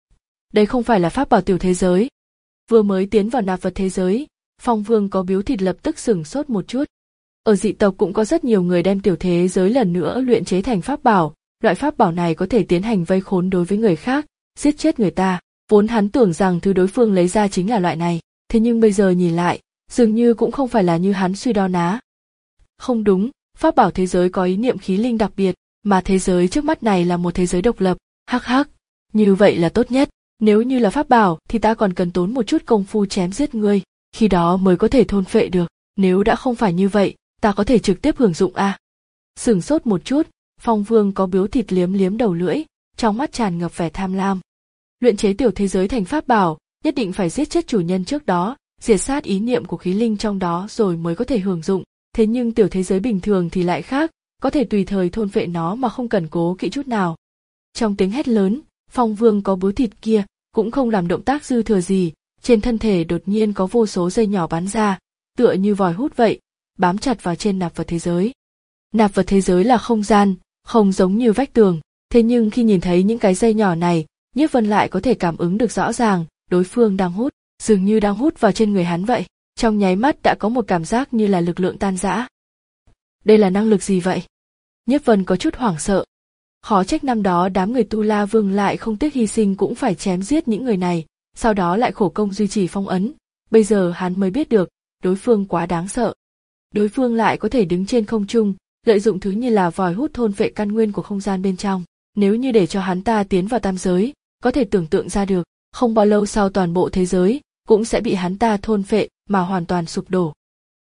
Đây không phải là pháp bảo tiểu thế giới. Vừa mới tiến vào nạp vật thế giới, Phong Vương có biếu thịt lập tức sửng sốt một chút. Ở dị tộc cũng có rất nhiều người đem tiểu thế giới lần nữa luyện chế thành pháp bảo, loại pháp bảo này có thể tiến hành vây khốn đối với người khác, giết chết người ta. Vốn hắn tưởng rằng thứ đối phương lấy ra chính là loại này, thế nhưng bây giờ nhìn lại, dường như cũng không phải là như hắn suy đoán ná. Không đúng, pháp bảo thế giới có ý niệm khí linh đặc biệt, mà thế giới trước mắt này là một thế giới độc lập, hắc hắc, như vậy là tốt nhất. Nếu như là pháp bảo thì ta còn cần tốn một chút công phu chém giết ngươi, khi đó mới có thể thôn phệ được, nếu đã không phải như vậy, ta có thể trực tiếp hưởng dụng à. Sửng sốt một chút, Phong Vương có biếu thịt liếm liếm đầu lưỡi, trong mắt tràn ngập vẻ tham lam. Luyện chế tiểu thế giới thành pháp bảo, nhất định phải giết chết chủ nhân trước đó, diệt sát ý niệm của khí linh trong đó rồi mới có thể hưởng dụng, thế nhưng tiểu thế giới bình thường thì lại khác, có thể tùy thời thôn phệ nó mà không cần cố kỵ chút nào. Trong tiếng hét lớn, Phong Vương có bướu thịt kia cũng không làm động tác dư thừa gì, trên thân thể đột nhiên có vô số dây nhỏ bắn ra, tựa như vòi hút vậy, bám chặt vào trên nạp vật thế giới. Nạp vật thế giới là không gian, không giống như vách tường, thế nhưng khi nhìn thấy những cái dây nhỏ này, Nhiếp Vân lại có thể cảm ứng được rõ ràng, đối phương đang hút, dường như đang hút vào trên người hắn vậy, trong nháy mắt đã có một cảm giác như là lực lượng tan rã. Đây là năng lực gì vậy? Nhiếp Vân có chút hoảng sợ. Khó trách năm đó đám người Tu La Vương lại không tiếc hy sinh cũng phải chém giết những người này, sau đó lại khổ công duy trì phong ấn. Bây giờ hắn mới biết được, đối phương quá đáng sợ. Đối phương lại có thể đứng trên không trung, lợi dụng thứ như là vòi hút thôn vệ căn nguyên của không gian bên trong. Nếu như để cho hắn ta tiến vào tam giới, có thể tưởng tượng ra được, không bao lâu sau toàn bộ thế giới cũng sẽ bị hắn ta thôn phệ mà hoàn toàn sụp đổ.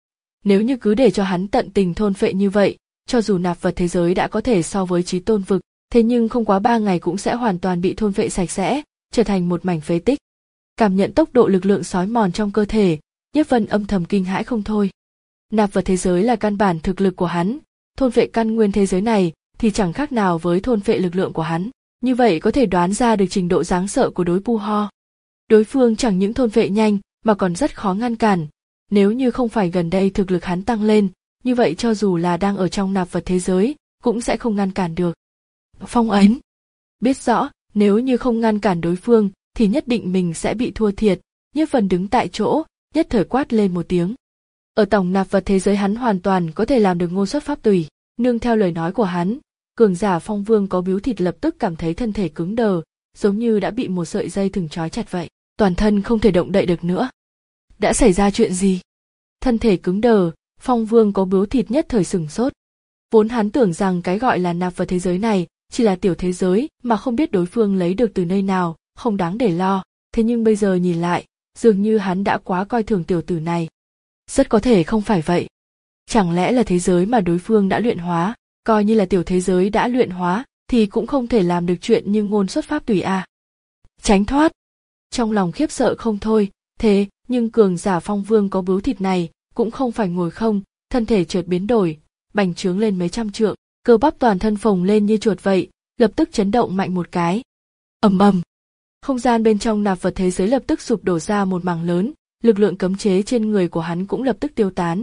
Nếu như cứ để cho hắn tận tình thôn phệ như vậy, cho dù nạp vật thế giới đã có thể so với chí tôn vực, thế nhưng không quá ba ngày cũng sẽ hoàn toàn bị thôn phệ sạch sẽ, trở thành một mảnh phế tích. Cảm nhận tốc độ lực lượng xói mòn trong cơ thể, Nhiếp Vân âm thầm kinh hãi không thôi. Nạp vật thế giới là căn bản thực lực của hắn, thôn phệ căn nguyên thế giới này thì chẳng khác nào với thôn phệ lực lượng của hắn. Như vậy có thể đoán ra được trình độ đáng sợ của đối Pu Ho. Đối phương chẳng những thôn phệ nhanh mà còn rất khó ngăn cản. Nếu như không phải gần đây thực lực hắn tăng lên, như vậy cho dù là đang ở trong nạp vật thế giới, cũng sẽ không ngăn cản được. Phong ấn. Biết rõ, nếu như không ngăn cản đối phương, thì nhất định mình sẽ bị thua thiệt. Nhiếp Vân đứng tại chỗ, nhất thời quát lên một tiếng. Ở tổng nạp vật thế giới hắn hoàn toàn có thể làm được ngôn xuất pháp tùy. Nương theo lời nói của hắn, cường giả Phong Vương có bướu thịt lập tức cảm thấy thân thể cứng đờ, giống như đã bị một sợi dây thừng trói chặt vậy, toàn thân không thể động đậy được nữa. Đã xảy ra chuyện gì? Thân thể cứng đờ, Phong Vương có bướu thịt nhất thời sửng sốt. Vốn hắn tưởng rằng cái gọi là nạp vật thế giới này chỉ là tiểu thế giới mà không biết đối phương lấy được từ nơi nào, không đáng để lo. Thế nhưng bây giờ nhìn lại, dường như hắn đã quá coi thường tiểu tử này. Rất có thể không phải vậy. Chẳng lẽ là thế giới mà đối phương đã luyện hóa? Coi như là tiểu thế giới đã luyện hóa, thì cũng không thể làm được chuyện như ngôn xuất pháp tùy à. Tránh thoát. Trong lòng khiếp sợ không thôi, thế nhưng cường giả Phong Vương có bướu thịt này cũng không phải ngồi không, thân thể chợt biến đổi, bành trướng lên mấy trăm trượng, cơ bắp toàn thân phồng lên như chuột vậy, lập tức chấn động mạnh một cái. Ầm ầm. Không gian bên trong nạp vật thế giới lập tức sụp đổ ra một mảng lớn, lực lượng cấm chế trên người của hắn cũng lập tức tiêu tán.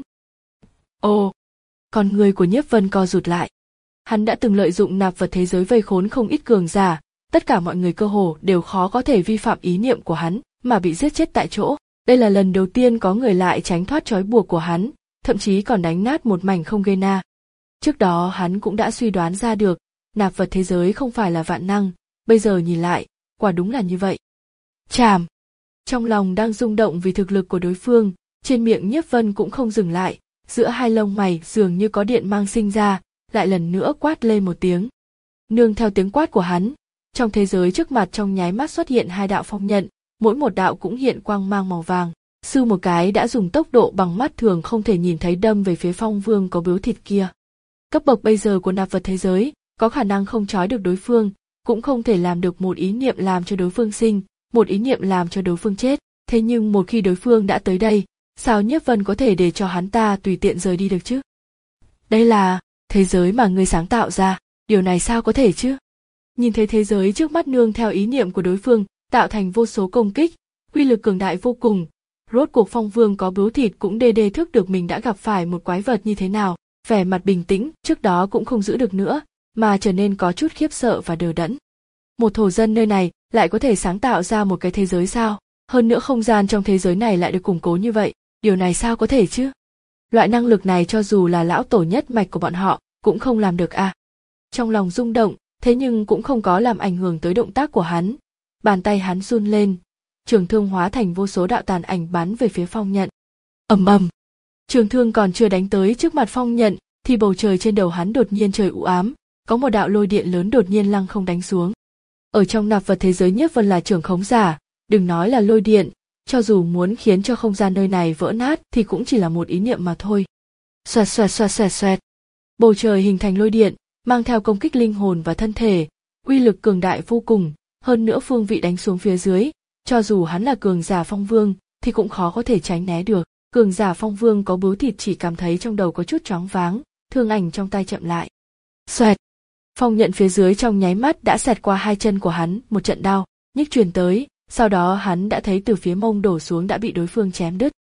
Ồ, con người của Nhiếp Vân co rụt lại. Hắn đã từng lợi dụng nạp vật thế giới vây khốn không ít cường giả, tất cả mọi người cơ hồ đều khó có thể vi phạm ý niệm của hắn mà bị giết chết tại chỗ. Đây là lần đầu tiên có người lại tránh thoát trói buộc của hắn, thậm chí còn đánh nát một mảnh không gây na. Trước đó hắn cũng đã suy đoán ra được, nạp vật thế giới không phải là vạn năng, bây giờ nhìn lại, quả đúng là như vậy. Chàm! Trong lòng đang rung động vì thực lực của đối phương, trên miệng Nhiếp Vân cũng không dừng lại, giữa hai lông mày dường như có điện mang sinh ra, lại lần nữa quát lên một tiếng. Nương theo tiếng quát của hắn, trong thế giới trước mặt trong nháy mắt xuất hiện hai đạo phong nhận, mỗi một đạo cũng hiện quang mang màu vàng. Sư một cái đã dùng tốc độ bằng mắt thường không thể nhìn thấy đâm về phía Phong Vương có bướu thịt kia. Cấp bậc bây giờ của nạp vật thế giới, có khả năng không trói được đối phương, cũng không thể làm được một ý niệm làm cho đối phương sinh, một ý niệm làm cho đối phương chết. Thế nhưng một khi đối phương đã tới đây, sao Nhiếp Vân có thể để cho hắn ta tùy tiện rời đi được chứ? Đây là thế giới mà ngươi sáng tạo ra, điều này sao có thể chứ? Nhìn thấy thế giới trước mắt nương theo ý niệm của đối phương, tạo thành vô số công kích, uy lực cường đại vô cùng. Rốt cuộc Phong Vương có bướu thịt cũng đê đê thức được mình đã gặp phải một quái vật như thế nào, vẻ mặt bình tĩnh trước đó cũng không giữ được nữa, mà trở nên có chút khiếp sợ và đờ đẫn. Một thổ dân nơi này lại có thể sáng tạo ra một cái thế giới sao? Hơn nữa không gian trong thế giới này lại được củng cố như vậy, điều này sao có thể chứ? Loại năng lực này cho dù là lão tổ nhất mạch của bọn họ cũng không làm được à? Trong lòng rung động, thế nhưng cũng không có làm ảnh hưởng tới động tác của hắn. Bàn tay hắn run lên, trường thương hóa thành vô số đạo tàn ảnh bắn về phía phong nhận. Ầm ầm. Trường thương còn chưa đánh tới trước mặt phong nhận, thì bầu trời trên đầu hắn đột nhiên trời u ám, có một đạo lôi điện lớn đột nhiên lăng không đánh xuống. Ở trong nạp vật thế giới Nhiếp Vân là trưởng khống giả, đừng nói là lôi điện, cho dù muốn khiến cho không gian nơi này vỡ nát thì cũng chỉ là một ý niệm mà thôi. Xoẹt xoẹt xoẹt xoẹt xoẹt. Bầu trời hình thành lôi điện, mang theo công kích linh hồn và thân thể, uy lực cường đại vô cùng, hơn nữa phương vị đánh xuống phía dưới, cho dù hắn là cường giả Phong Vương thì cũng khó có thể tránh né được. Cường giả Phong Vương có bướu thịt chỉ cảm thấy trong đầu có chút choáng váng, thương ảnh trong tay chậm lại. Xoẹt. Phong nhận phía dưới trong nháy mắt đã xẹt qua hai chân của hắn, một trận đau nhức truyền tới, sau đó hắn đã thấy từ phía mông đổ xuống đã bị đối phương chém đứt.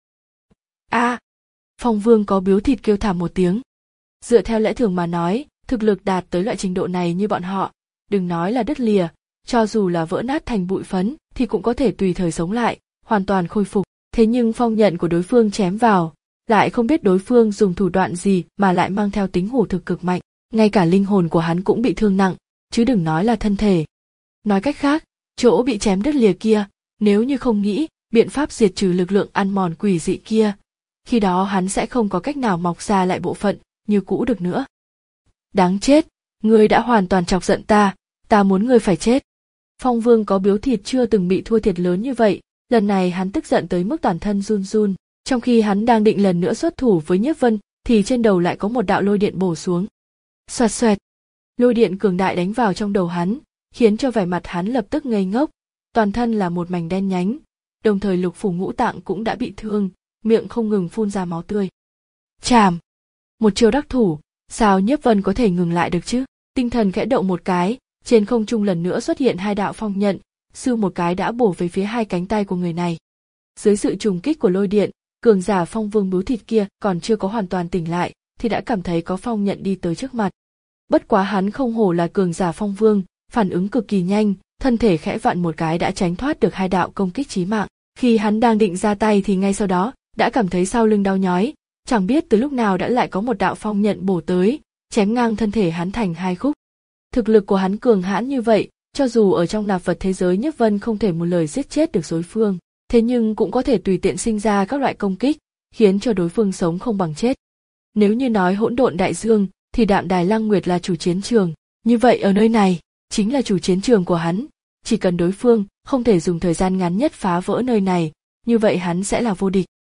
A! À, Phong Vương có bướu thịt kêu thảm một tiếng. Dựa theo lẽ thường mà nói, thực lực đạt tới loại trình độ này như bọn họ, đừng nói là đứt lìa, cho dù là vỡ nát thành bụi phấn thì cũng có thể tùy thời sống lại, hoàn toàn khôi phục. Thế nhưng phong nhận của đối phương chém vào, lại không biết đối phương dùng thủ đoạn gì mà lại mang theo tính hủ thực cực mạnh, ngay cả linh hồn của hắn cũng bị thương nặng, chứ đừng nói là thân thể. Nói cách khác, chỗ bị chém đứt lìa kia, nếu như không nghĩ biện pháp diệt trừ lực lượng ăn mòn quỷ dị kia, khi đó hắn sẽ không có cách nào mọc ra lại bộ phận như cũ được nữa. Đáng chết, ngươi đã hoàn toàn chọc giận ta, ta muốn ngươi phải chết. Phong Vương có biếu thịt chưa từng bị thua thiệt lớn như vậy, lần này hắn tức giận tới mức toàn thân run run, trong khi hắn đang định lần nữa xuất thủ với Nhiếp Vân, thì trên đầu lại có một đạo lôi điện bổ xuống. Xoẹt xoẹt, lôi điện cường đại đánh vào trong đầu hắn, khiến cho vẻ mặt hắn lập tức ngây ngốc, toàn thân là một mảnh đen nhánh, đồng thời lục phủ ngũ tạng cũng đã bị thương, miệng không ngừng phun ra máu tươi. Chàm! Một chiêu đắc thủ, sao Nhiếp Vân có thể ngừng lại được chứ? Tinh thần khẽ động một cái, trên không trung lần nữa xuất hiện hai đạo phong nhận, sưu một cái đã bổ về phía hai cánh tay của người này. Dưới sự trùng kích của lôi điện, cường giả Phong Vương bướu thịt kia còn chưa có hoàn toàn tỉnh lại, thì đã cảm thấy có phong nhận đi tới trước mặt. Bất quá hắn không hổ là cường giả Phong Vương, phản ứng cực kỳ nhanh, thân thể khẽ vặn một cái đã tránh thoát được hai đạo công kích chí mạng. Khi hắn đang định ra tay thì ngay sau đó, đã cảm thấy sau lưng đau nhói, chẳng biết từ lúc nào đã lại có một đạo phong nhận bổ tới, chém ngang thân thể hắn thành hai khúc. Thực lực của hắn cường hãn như vậy, cho dù ở trong nạp vật thế giới Nhiếp Vân không thể một lời giết chết được đối phương, thế nhưng cũng có thể tùy tiện sinh ra các loại công kích, khiến cho đối phương sống không bằng chết. Nếu như nói hỗn độn đại dương, thì Đạm Đài Lăng Nguyệt là chủ chiến trường, như vậy ở nơi này, chính là chủ chiến trường của hắn, chỉ cần đối phương không thể dùng thời gian ngắn nhất phá vỡ nơi này, như vậy hắn sẽ là vô địch.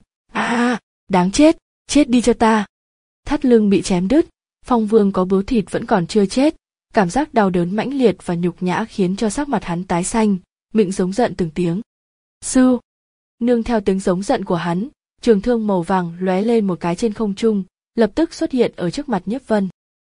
À, đáng chết, chết đi cho ta. Thắt lưng bị chém đứt, Phong Vương có bướu thịt vẫn còn chưa chết, cảm giác đau đớn mãnh liệt và nhục nhã khiến cho sắc mặt hắn tái xanh, miệng giống giận từng tiếng. Sư! Nương theo tiếng giống giận của hắn, trường thương màu vàng lóe lên một cái trên không trung, lập tức xuất hiện ở trước mặt Nhiếp Vân.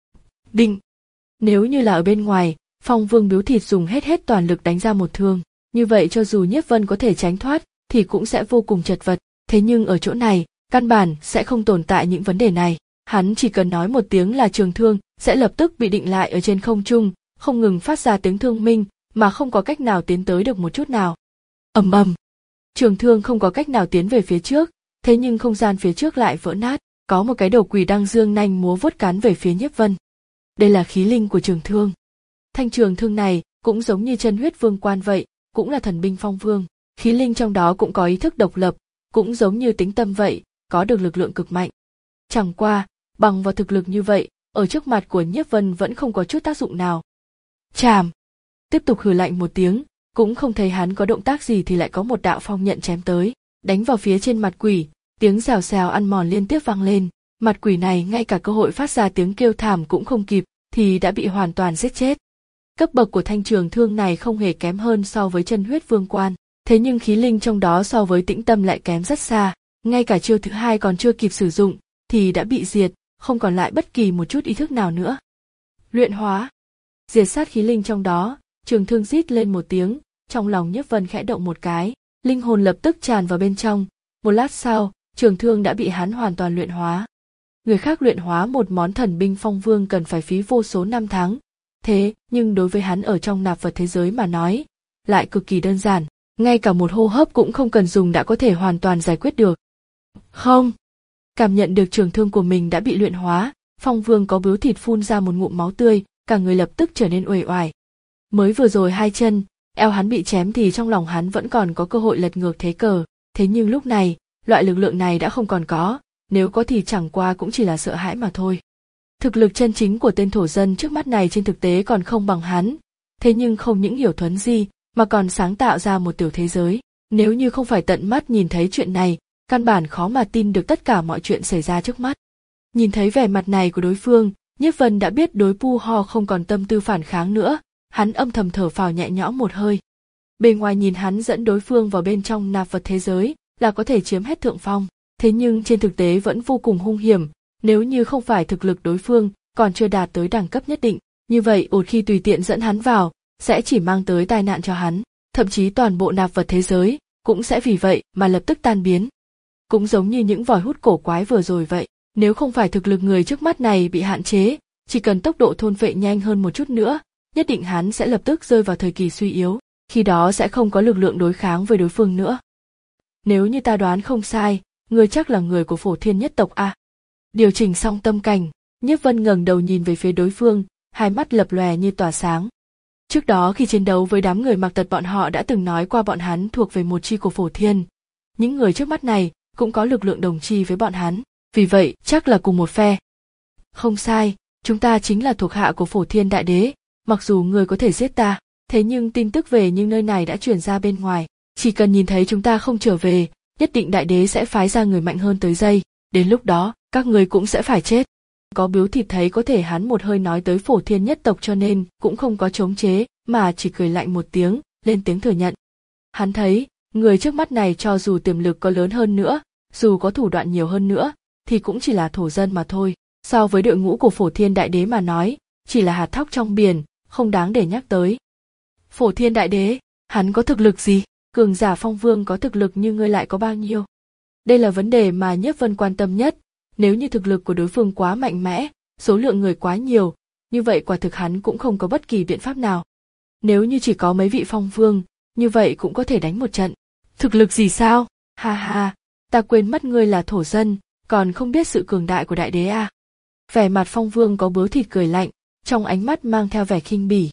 Đinh! Nếu như là ở bên ngoài, Phong Vương biếu thịt dùng hết hết toàn lực đánh ra một thương, như vậy cho dù Nhiếp Vân có thể tránh thoát, thì cũng sẽ vô cùng chật vật. Thế nhưng ở chỗ này, căn bản sẽ không tồn tại những vấn đề này. Hắn chỉ cần nói một tiếng là trường thương sẽ lập tức bị định lại ở trên không trung, không ngừng phát ra tiếng thương minh, mà không có cách nào tiến tới được một chút nào. Ầm ầm, trường thương không có cách nào tiến về phía trước, thế nhưng không gian phía trước lại vỡ nát, có một cái đầu quỷ đang dương nanh múa vuốt cắn về phía Nhiếp Vân. Đây là khí linh của trường thương. Thanh trường thương này cũng giống như chân huyết vương quan vậy, cũng là thần binh Phong Vương. Khí linh trong đó cũng có ý thức độc lập, cũng giống như tính tâm vậy, có được lực lượng cực mạnh. Chẳng qua, bằng vào thực lực như vậy, ở trước mặt của Nhiếp Vân vẫn không có chút tác dụng nào. Chàm! Tiếp tục hừ lạnh một tiếng, cũng không thấy hắn có động tác gì thì lại có một đạo phong nhận chém tới, đánh vào phía trên mặt quỷ, tiếng xèo xèo ăn mòn liên tiếp vang lên, mặt quỷ này ngay cả cơ hội phát ra tiếng kêu thảm cũng không kịp, thì đã bị hoàn toàn giết chết. Cấp bậc của thanh trường thương này không hề kém hơn so với chân huyết vương quan, thế nhưng khí linh trong đó so với tĩnh tâm lại kém rất xa, ngay cả chiêu thứ hai còn chưa kịp sử dụng, thì đã bị diệt, không còn lại bất kỳ một chút ý thức nào nữa. Luyện hóa, diệt sát khí linh trong đó, trường thương rít lên một tiếng, trong lòng Nhiếp Vân khẽ động một cái, linh hồn lập tức tràn vào bên trong, một lát sau, trường thương đã bị hắn hoàn toàn luyện hóa. Người khác luyện hóa một món thần binh Phong Vương cần phải phí vô số năm tháng, thế nhưng đối với hắn ở trong nạp vật thế giới mà nói, lại cực kỳ đơn giản, ngay cả một hô hấp cũng không cần dùng đã có thể hoàn toàn giải quyết được. Không! Cảm nhận được trường thương của mình đã bị luyện hóa, Phong Vương có bướu thịt phun ra một ngụm máu tươi, cả người lập tức trở nên uể oải. Mới vừa rồi hai chân, eo hắn bị chém thì trong lòng hắn vẫn còn có cơ hội lật ngược thế cờ, thế nhưng lúc này, loại lực lượng này đã không còn có, nếu có thì chẳng qua cũng chỉ là sợ hãi mà thôi. Thực lực chân chính của tên thổ dân trước mắt này trên thực tế còn không bằng hắn, thế nhưng không những hiểu thuấn di, mà còn sáng tạo ra một tiểu thế giới. Nếu như không phải tận mắt nhìn thấy chuyện này, căn bản khó mà tin được tất cả mọi chuyện xảy ra trước mắt. Nhìn thấy vẻ mặt này của đối phương, Nhiếp Vân đã biết đối Pu Ho không còn tâm tư phản kháng nữa, hắn âm thầm thở phào nhẹ nhõm một hơi. Bề ngoài nhìn hắn dẫn đối phương vào bên trong nạp vật thế giới, là có thể chiếm hết thượng phong, thế nhưng trên thực tế vẫn vô cùng hung hiểm, nếu như không phải thực lực đối phương còn chưa đạt tới đẳng cấp nhất định, như vậy một khi tùy tiện dẫn hắn vào, sẽ chỉ mang tới tai nạn cho hắn, thậm chí toàn bộ nạp vật thế giới cũng sẽ vì vậy mà lập tức tan biến. Cũng giống như những vòi hút cổ quái vừa rồi vậy, nếu không phải thực lực người trước mắt này bị hạn chế, chỉ cần tốc độ thôn phệ nhanh hơn một chút nữa, nhất định hắn sẽ lập tức rơi vào thời kỳ suy yếu, khi đó sẽ không có lực lượng đối kháng với đối phương nữa. Nếu như ta đoán không sai, ngươi chắc là người của Phổ Thiên nhất tộc à? Điều chỉnh xong tâm cảnh, Nhiếp Vân ngẩng đầu nhìn về phía đối phương, hai mắt lập lòe như tỏa sáng. Trước đó khi chiến đấu với đám người mặc tật bọn họ đã từng nói qua bọn hắn thuộc về một chi của Phổ Thiên. Những người trước mắt này cũng có lực lượng đồng chi với bọn hắn, vì vậy chắc là cùng một phe. Không sai, chúng ta chính là thuộc hạ của Phổ Thiên Đại Đế, mặc dù người có thể giết ta, thế nhưng tin tức về những nơi này đã truyền ra bên ngoài, chỉ cần nhìn thấy chúng ta không trở về, nhất định Đại Đế sẽ phái ra người mạnh hơn tới dây, đến lúc đó, các người cũng sẽ phải chết. Có Biếu Thịt thấy có thể hắn một hơi nói tới Phổ Thiên nhất tộc cho nên cũng không có chống chế, mà chỉ cười lạnh một tiếng, lên tiếng thừa nhận. Hắn thấy, người trước mắt này cho dù tiềm lực có lớn hơn nữa, dù có thủ đoạn nhiều hơn nữa, thì cũng chỉ là thổ dân mà thôi. So với đội ngũ của Phổ Thiên Đại Đế mà nói, chỉ là hạt thóc trong biển, không đáng để nhắc tới. Phổ Thiên Đại Đế, hắn có thực lực gì? Cường giả Phong Vương có thực lực như ngươi lại có bao nhiêu? Đây là vấn đề mà Nhiếp Vân quan tâm nhất. Nếu như thực lực của đối phương quá mạnh mẽ, số lượng người quá nhiều, như vậy quả thực hắn cũng không có bất kỳ biện pháp nào. Nếu như chỉ có mấy vị Phong Vương, như vậy cũng có thể đánh một trận. Thực lực gì sao? Ha ha, ta quên mất ngươi là thổ dân, còn không biết sự cường đại của Đại Đế à? Vẻ mặt Phong Vương có Bướu Thịt cười lạnh, trong ánh mắt mang theo vẻ khinh bỉ.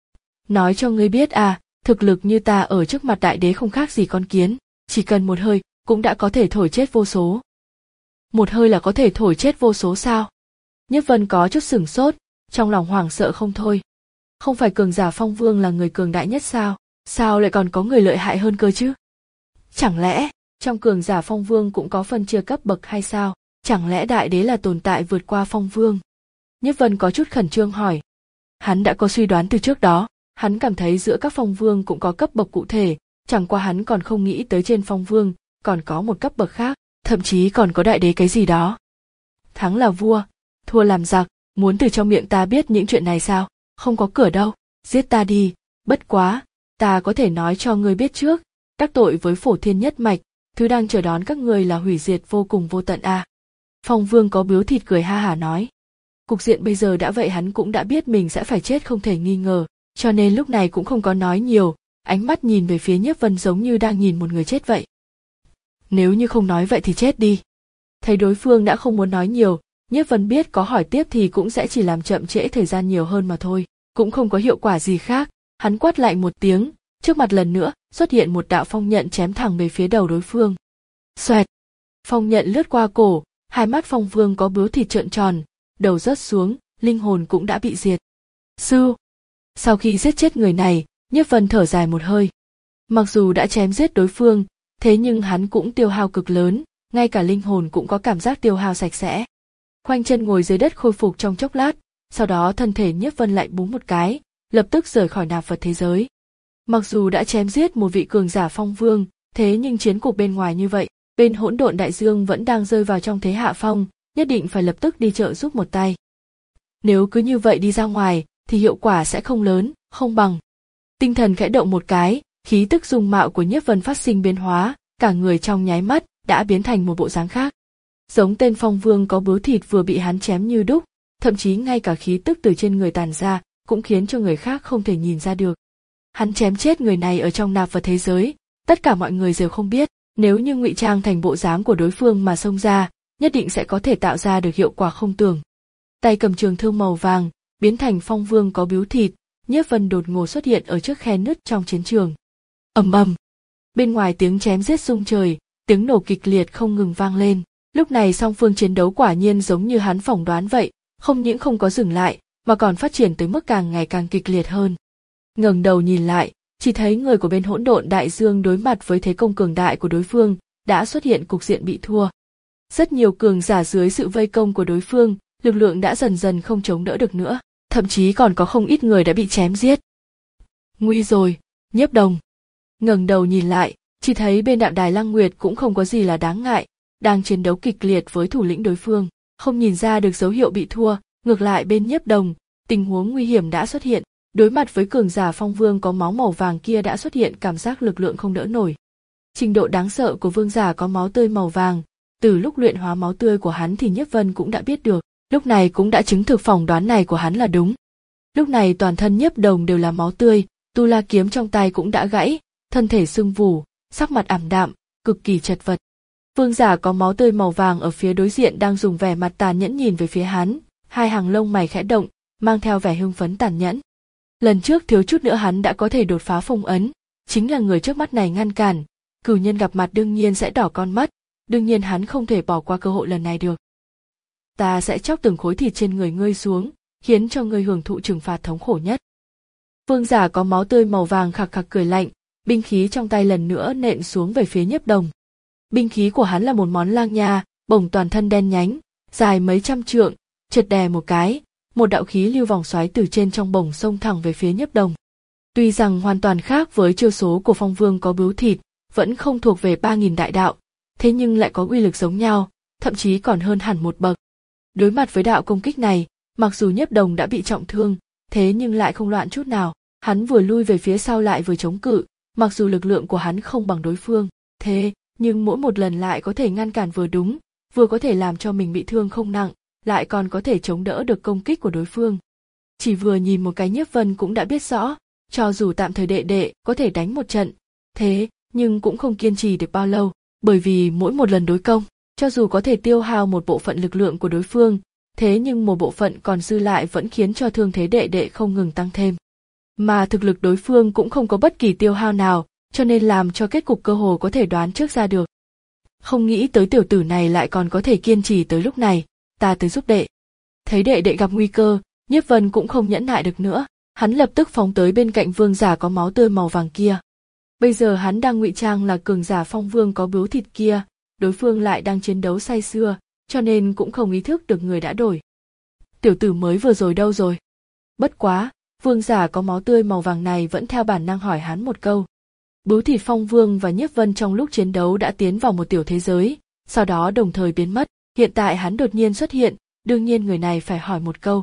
Nói cho ngươi biết à, thực lực như ta ở trước mặt Đại Đế không khác gì con kiến, chỉ cần một hơi cũng đã có thể thổi chết vô số. Một hơi là có thể thổi chết vô số sao? Nhiếp Vân có chút sửng sốt, trong lòng hoảng sợ không thôi. Không phải cường giả Phong Vương là người cường đại nhất sao? Sao lại còn có người lợi hại hơn cơ chứ? Chẳng lẽ, trong cường giả Phong Vương cũng có phân chia cấp bậc hay sao? Chẳng lẽ Đại Đế là tồn tại vượt qua Phong Vương? Nhiếp Vân có chút khẩn trương hỏi. Hắn đã có suy đoán từ trước đó, hắn cảm thấy giữa các Phong Vương cũng có cấp bậc cụ thể, chẳng qua hắn còn không nghĩ tới trên Phong Vương, còn có một cấp bậc khác, thậm chí còn có Đại Đế cái gì đó. Thắng là vua, thua làm giặc, muốn từ trong miệng ta biết những chuyện này sao? Không có cửa đâu, giết ta đi, bất quá, ta có thể nói cho ngươi biết trước, đắc tội với Phổ Thiên nhất mạch, thứ đang chờ đón các ngươi là hủy diệt vô cùng vô tận à. Phong Vương có Bướu Thịt cười ha hả nói. Cục diện bây giờ đã vậy hắn cũng đã biết mình sẽ phải chết không thể nghi ngờ, cho nên lúc này cũng không có nói nhiều, ánh mắt nhìn về phía Nhiếp Vân giống như đang nhìn một người chết vậy. Nếu như không nói vậy thì chết đi. Thấy đối phương đã không muốn nói nhiều, Nhiếp Vân biết có hỏi tiếp thì cũng sẽ chỉ làm chậm trễ thời gian nhiều hơn mà thôi, cũng không có hiệu quả gì khác, hắn quát lạnh một tiếng, trước mặt lần nữa xuất hiện một đạo phong nhận chém thẳng về phía đầu đối phương. Xoẹt, phong nhận lướt qua cổ, hai mắt Phong Vương có Bướu Thịt trợn tròn, đầu rớt xuống, linh hồn cũng đã bị diệt. Sư, sau khi giết chết người này, Nhiếp Vân thở dài một hơi. Mặc dù đã chém giết đối phương, thế nhưng hắn cũng tiêu hao cực lớn, ngay cả linh hồn cũng có cảm giác tiêu hao sạch sẽ. Khoanh chân ngồi dưới đất khôi phục trong chốc lát, sau đó thân thể Nhiếp Vân lại búng một cái, lập tức rời khỏi nạp vật thế giới. Mặc dù đã chém giết một vị cường giả Phong Vương, thế nhưng chiến cục bên ngoài như vậy, bên hỗn độn đại dương vẫn đang rơi vào trong thế hạ phong, nhất định phải lập tức đi trợ giúp một tay. Nếu cứ như vậy đi ra ngoài, thì hiệu quả sẽ không lớn, không bằng. Tinh thần khẽ động một cái, khí tức dung mạo của Nhiếp Vân phát sinh biến hóa, cả người trong nháy mắt đã biến thành một bộ dáng khác. Giống tên Phong Vương có Bướu Thịt vừa bị hắn chém như đúc, thậm chí ngay cả khí tức từ trên người tàn ra cũng khiến cho người khác không thể nhìn ra được. Hắn chém chết người này ở trong nạp vật thế giới, tất cả mọi người đều không biết, nếu như ngụy trang thành bộ dáng của đối phương mà xông ra, nhất định sẽ có thể tạo ra được hiệu quả không tưởng. Tay cầm trường thương màu vàng, biến thành Phong Vương có Bướu Thịt, Nhiếp Vân đột ngột xuất hiện ở trước khe nứt trong chiến trường. Ầm ầm, bên ngoài tiếng chém giết rung trời, tiếng nổ kịch liệt không ngừng vang lên. Lúc này song phương chiến đấu quả nhiên giống như hắn phỏng đoán vậy, không những không có dừng lại, mà còn phát triển tới mức càng ngày càng kịch liệt hơn. Ngẩng đầu nhìn lại, chỉ thấy người của bên hỗn độn đại dương đối mặt với thế công cường đại của đối phương, đã xuất hiện cục diện bị thua. Rất nhiều cường giả dưới sự vây công của đối phương, lực lượng đã dần dần không chống đỡ được nữa, thậm chí còn có không ít người đã bị chém giết. Nguy rồi, Nhiếp Đồng. Ngẩng đầu nhìn lại, chỉ thấy bên Đạm Đài Lăng Nguyệt cũng không có gì là đáng ngại, đang chiến đấu kịch liệt với thủ lĩnh đối phương, không nhìn ra được dấu hiệu bị thua, ngược lại bên Nhiếp Đồng, tình huống nguy hiểm đã xuất hiện, đối mặt với cường giả Phong Vương có máu màu vàng kia đã xuất hiện cảm giác lực lượng không đỡ nổi. Trình độ đáng sợ của vương giả có máu tươi màu vàng, từ lúc luyện hóa máu tươi của hắn thì Nhiếp Vân cũng đã biết được, lúc này cũng đã chứng thực phỏng đoán này của hắn là đúng. Lúc này toàn thân Nhiếp Đồng đều là máu tươi, tu la kiếm trong tay cũng đã gãy, thân thể sưng vù, sắc mặt ảm đạm, cực kỳ chật vật. Vương giả có máu tươi màu vàng ở phía đối diện đang dùng vẻ mặt tàn nhẫn nhìn về phía hắn, hai hàng lông mày khẽ động, mang theo vẻ hưng phấn tàn nhẫn. Lần trước thiếu chút nữa hắn đã có thể đột phá phong ấn, chính là người trước mắt này ngăn cản, cửu nhân gặp mặt đương nhiên sẽ đỏ con mắt, đương nhiên hắn không thể bỏ qua cơ hội lần này được. Ta sẽ chóc từng khối thịt trên người ngươi xuống, khiến cho ngươi hưởng thụ trừng phạt thống khổ nhất. Vương giả có máu tươi màu vàng khạc khạc cười lạnh, binh khí trong tay lần nữa nện xuống về phía Nhiếp Đồng. Binh khí của hắn là một món lang nha, bổng toàn thân đen nhánh, dài mấy trăm trượng, chợt đè một cái, một đạo khí lưu vòng xoáy từ trên trong bổng xông thẳng về phía Nhiếp Đồng. Tuy rằng hoàn toàn khác với chiêu số của Phong Vương có bướu thịt, vẫn không thuộc về ba nghìn đại đạo, thế nhưng lại có uy lực giống nhau, thậm chí còn hơn hẳn một bậc. Đối mặt với đạo công kích này, mặc dù Nhiếp Đồng đã bị trọng thương, thế nhưng lại không loạn chút nào, hắn vừa lui về phía sau lại vừa chống cự, mặc dù lực lượng của hắn không bằng đối phương, thế nhưng mỗi một lần lại có thể ngăn cản vừa đúng, vừa có thể làm cho mình bị thương không nặng, lại còn có thể chống đỡ được công kích của đối phương. Chỉ vừa nhìn một cái Nhiếp Vân cũng đã biết rõ, cho dù tạm thời đệ đệ có thể đánh một trận, thế nhưng cũng không kiên trì được bao lâu, bởi vì mỗi một lần đối công, cho dù có thể tiêu hao một bộ phận lực lượng của đối phương, thế nhưng một bộ phận còn dư lại vẫn khiến cho thương thế đệ đệ không ngừng tăng thêm. Mà thực lực đối phương cũng không có bất kỳ tiêu hao nào, cho nên làm cho kết cục cơ hồ có thể đoán trước ra được. Không nghĩ tới tiểu tử này lại còn có thể kiên trì tới lúc này, ta tới giúp đệ. Thấy đệ đệ gặp nguy cơ, Nhiếp Vân cũng không nhẫn nại được nữa, hắn lập tức phóng tới bên cạnh vương giả có máu tươi màu vàng kia. Bây giờ hắn đang ngụy trang là cường giả Phong Vương có bướu thịt kia, đối phương lại đang chiến đấu say sưa, cho nên cũng không ý thức được người đã đổi. Tiểu tử mới vừa rồi đâu rồi? Bất quá, vương giả có máu tươi màu vàng này vẫn theo bản năng hỏi hắn một câu. Bướu thịt Phong Vương và Nhiếp Vân trong lúc chiến đấu đã tiến vào một tiểu thế giới, sau đó đồng thời biến mất, hiện tại hắn đột nhiên xuất hiện, đương nhiên người này phải hỏi một câu.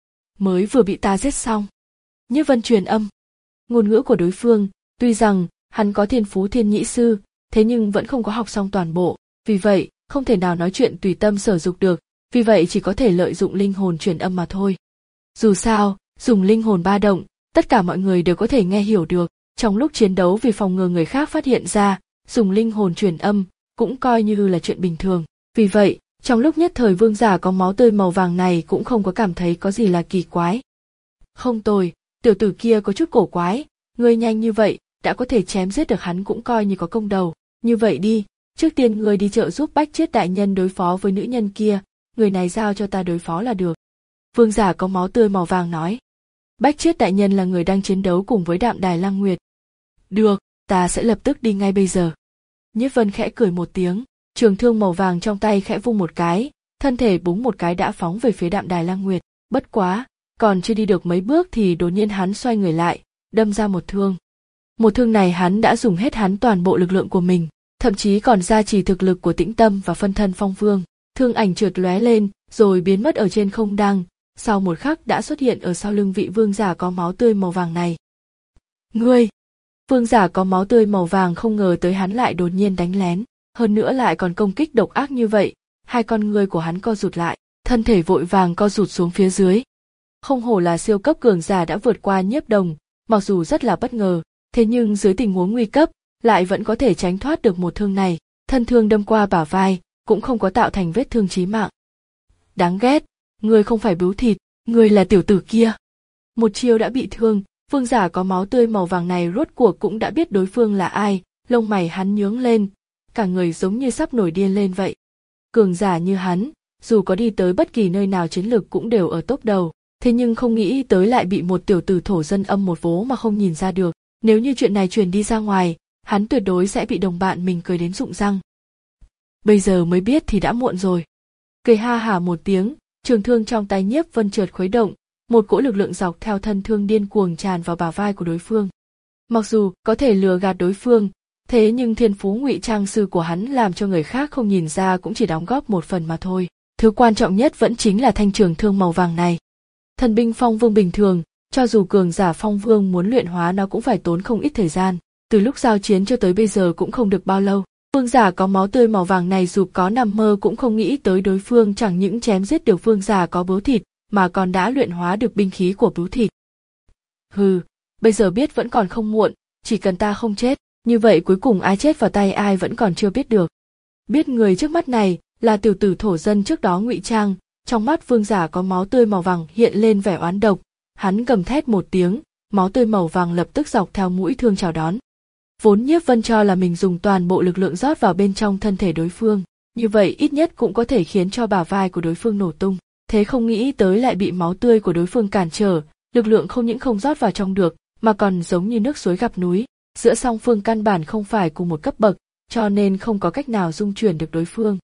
Mới vừa bị ta giết xong. Nhiếp Vân truyền âm. Ngôn ngữ của đối phương, tuy rằng hắn có thiên phú thiên nhĩ sư, thế nhưng vẫn không có học xong toàn bộ, vì vậy không thể nào nói chuyện tùy tâm sở dục được, vì vậy chỉ có thể lợi dụng linh hồn truyền âm mà thôi. Dù sao, dùng linh hồn ba động, tất cả mọi người đều có thể nghe hiểu được, trong lúc chiến đấu vì phòng ngừa người khác phát hiện ra, dùng linh hồn truyền âm cũng coi như là chuyện bình thường. Vì vậy, trong lúc nhất thời vương giả có máu tươi màu vàng này cũng không có cảm thấy có gì là kỳ quái. Không tồi, tiểu tử kia có chút cổ quái, ngươi nhanh như vậy, đã có thể chém giết được hắn cũng coi như có công đầu. Như vậy đi, trước tiên ngươi đi trợ giúp Bách Chiết đại nhân đối phó với nữ nhân kia, người này giao cho ta đối phó là được. Vương giả có máu tươi màu vàng nói. Bách Chiết đại nhân là người đang chiến đấu cùng với Đạm Đài Lăng Nguyệt. Được, ta sẽ lập tức đi ngay bây giờ. Nhiếp Vân khẽ cười một tiếng, trường thương màu vàng trong tay khẽ vung một cái, thân thể búng một cái đã phóng về phía Đạm Đài Lăng Nguyệt. Bất quá, còn chưa đi được mấy bước thì đột nhiên hắn xoay người lại, đâm ra một thương. Một thương này hắn đã dùng hết hắn toàn bộ lực lượng của mình, thậm chí còn gia trì thực lực của Tĩnh Tâm và phân thân Phong Vương. Thương ảnh trượt lóe lên, rồi biến mất ở trên không đăng, sau một khắc đã xuất hiện ở sau lưng vị vương giả có máu tươi màu vàng này. Ngươi! Vương giả có máu tươi màu vàng không ngờ tới hắn lại đột nhiên đánh lén, hơn nữa lại còn công kích độc ác như vậy, hai con ngươi của hắn co rụt lại, thân thể vội vàng co rụt xuống phía dưới. Không hổ là siêu cấp cường giả đã vượt qua Nhiếp Đồng, mặc dù rất là bất ngờ, thế nhưng dưới tình huống nguy cấp, lại vẫn có thể tránh thoát được một thương này, thân thương đâm qua bả vai, cũng không có tạo thành vết thương chí mạng. Đáng ghét, ngươi không phải bướu thịt, ngươi là tiểu tử kia. Một chiêu đã bị thương, vương giả có máu tươi màu vàng này rốt cuộc cũng đã biết đối phương là ai, lông mày hắn nhướng lên, cả người giống như sắp nổi điên lên vậy. Cường giả như hắn, dù có đi tới bất kỳ nơi nào chiến lực cũng đều ở top đầu, thế nhưng không nghĩ tới lại bị một tiểu tử thổ dân âm một vố mà không nhìn ra được. Nếu như chuyện này truyền đi ra ngoài, hắn tuyệt đối sẽ bị đồng bạn mình cười đến rụng răng. Bây giờ mới biết thì đã muộn rồi. Cười ha hả một tiếng, trường thương trong tay Nhiếp Vân chợt khuấy động, một cỗ lực lượng dọc theo thân thương điên cuồng tràn vào bả vai của đối phương. Mặc dù có thể lừa gạt đối phương, thế nhưng thiên phú ngụy trang sư của hắn làm cho người khác không nhìn ra cũng chỉ đóng góp một phần mà thôi. Thứ quan trọng nhất vẫn chính là thanh trường thương màu vàng này. Thần binh Phong Vương bình thường, cho dù cường giả Phong Vương muốn luyện hóa nó cũng phải tốn không ít thời gian, từ lúc giao chiến cho tới bây giờ cũng không được bao lâu. Vương giả có máu tươi màu vàng này dù có nằm mơ cũng không nghĩ tới đối phương chẳng những chém giết được vương giả có bướu thịt, mà còn đã luyện hóa được binh khí của bướu thịt. Hừ, bây giờ biết vẫn còn không muộn, chỉ cần ta không chết, như vậy cuối cùng ai chết vào tay ai vẫn còn chưa biết được. Biết người trước mắt này là tiểu tử thổ dân trước đó ngụy trang, trong mắt Vương Giả có máu tươi màu vàng hiện lên vẻ oán độc, hắn gầm thét một tiếng, máu tươi màu vàng lập tức dọc theo mũi thương chào đón. Vốn Nhiếp Vân cho là mình dùng toàn bộ lực lượng rót vào bên trong thân thể đối phương, như vậy ít nhất cũng có thể khiến cho bả vai của đối phương nổ tung, thế không nghĩ tới lại bị máu tươi của đối phương cản trở, lực lượng không những không rót vào trong được, mà còn giống như nước suối gặp núi, giữa song phương căn bản không phải cùng một cấp bậc, cho nên không có cách nào dung chuyển được đối phương.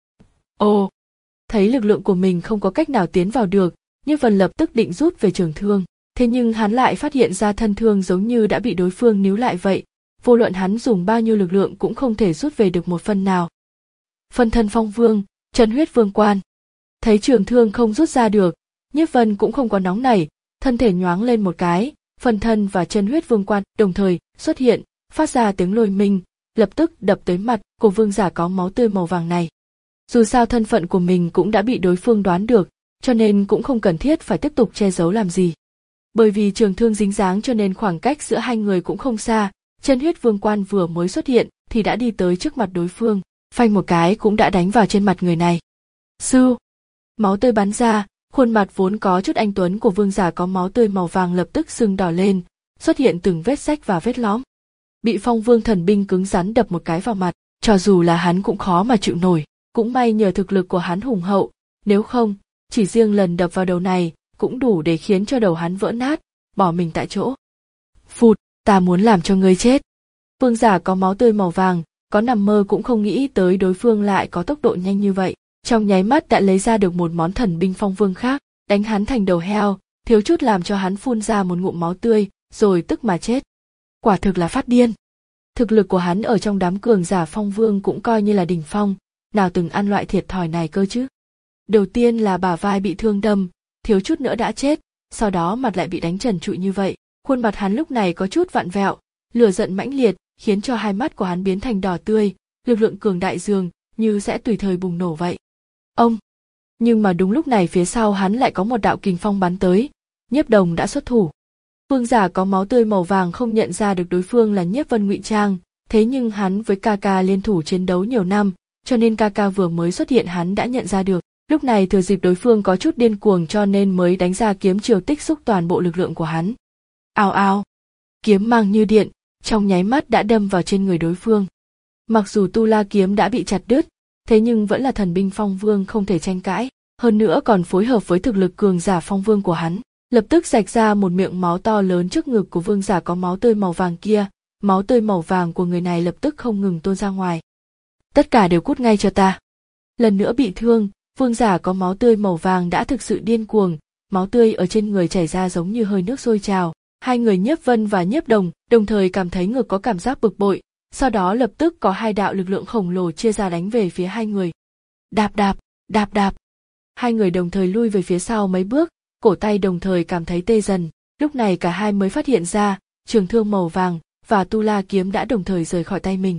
Ồ, thấy lực lượng của mình không có cách nào tiến vào được, Nhiếp Vân lập tức định rút về trường thương, thế nhưng hắn lại phát hiện ra thân thương giống như đã bị đối phương níu lại vậy, vô luận hắn dùng bao nhiêu lực lượng cũng không thể rút về được một phân nào. Phân thân Phong Vương, Chân Huyết Vương Quan. Thấy trường thương không rút ra được, Nhiếp Vân cũng không có nóng nảy, thân thể nhoáng lên một cái, phân thân và Chân Huyết Vương Quan đồng thời xuất hiện, phát ra tiếng lôi minh, lập tức đập tới mặt của Vương Giả có máu tươi màu vàng này. Dù sao thân phận của mình cũng đã bị đối phương đoán được, cho nên cũng không cần thiết phải tiếp tục che giấu làm gì. Bởi vì trường thương dính dáng cho nên khoảng cách giữa hai người cũng không xa, Chân Huyết Vương Quan vừa mới xuất hiện thì đã đi tới trước mặt đối phương, phanh một cái cũng đã đánh vào trên mặt người này. Sư, máu tươi bắn ra, khuôn mặt vốn có chút anh tuấn của Vương Giả có máu tươi màu vàng lập tức sưng đỏ lên, xuất hiện từng vết rách và vết lõm. Bị Phong Vương thần binh cứng rắn đập một cái vào mặt, cho dù là hắn cũng khó mà chịu nổi, cũng may nhờ thực lực của hắn hùng hậu, nếu không, chỉ riêng lần đập vào đầu này cũng đủ để khiến cho đầu hắn vỡ nát, bỏ mình tại chỗ. Phụt, ta muốn làm cho ngươi chết. Vương Giả có máu tươi màu vàng, có nằm mơ cũng không nghĩ tới đối phương lại có tốc độ nhanh như vậy, trong nháy mắt đã lấy ra được một món thần binh Phong Vương khác, đánh hắn thành đầu heo, thiếu chút làm cho hắn phun ra một ngụm máu tươi, rồi tức mà chết. Quả thực là phát điên. Thực lực của hắn ở trong đám cường giả Phong Vương cũng coi như là đỉnh phong, nào từng ăn loại thiệt thòi này cơ chứ. Đầu tiên là bả vai bị thương đâm, thiếu chút nữa đã chết, sau đó mặt lại bị đánh trần trụi như vậy, khuôn mặt hắn lúc này có chút vặn vẹo, lửa giận mãnh liệt, khiến cho hai mắt của hắn biến thành đỏ tươi, lực lượng cường đại dường như sẽ tùy thời bùng nổ vậy. Ông! Nhưng mà đúng lúc này phía sau hắn lại có một đạo kình phong bắn tới, Nhiếp Đồng đã xuất thủ. Vương Giả có máu tươi màu vàng không nhận ra được đối phương là Nhiếp Vân ngụy trang, thế nhưng hắn với ca ca liên thủ chiến đấu nhiều năm, cho nên ca ca vừa mới xuất hiện hắn đã nhận ra được. Lúc này thừa dịp đối phương có chút điên cuồng cho nên mới đánh ra kiếm chiều tích xúc toàn bộ lực lượng của hắn. Ào ào! Kiếm mang như điện, trong nháy mắt đã đâm vào trên người đối phương. Mặc dù tu la kiếm đã bị chặt đứt, thế nhưng vẫn là thần binh Phong Vương không thể tranh cãi, hơn nữa còn phối hợp với thực lực cường giả Phong Vương của hắn, lập tức rạch ra một miệng máu to lớn trước ngực của Vương Giả có máu tươi màu vàng kia, máu tươi màu vàng của người này lập tức không ngừng tuôn ra ngoài. Tất cả đều cút ngay cho ta. Lần nữa bị thương, Vương Giả có máu tươi màu vàng đã thực sự điên cuồng, máu tươi ở trên người chảy ra giống như hơi nước sôi trào. Hai người Nhiếp Vân và Nhiếp Đồng đồng thời cảm thấy ngực có cảm giác bực bội, sau đó lập tức có hai đạo lực lượng khổng lồ chia ra đánh về phía hai người. Đạp đạp, đạp đạp. Hai người đồng thời lui về phía sau mấy bước, cổ tay đồng thời cảm thấy tê dần, lúc này cả hai mới phát hiện ra, trường thương màu vàng và tu la kiếm đã đồng thời rời khỏi tay mình.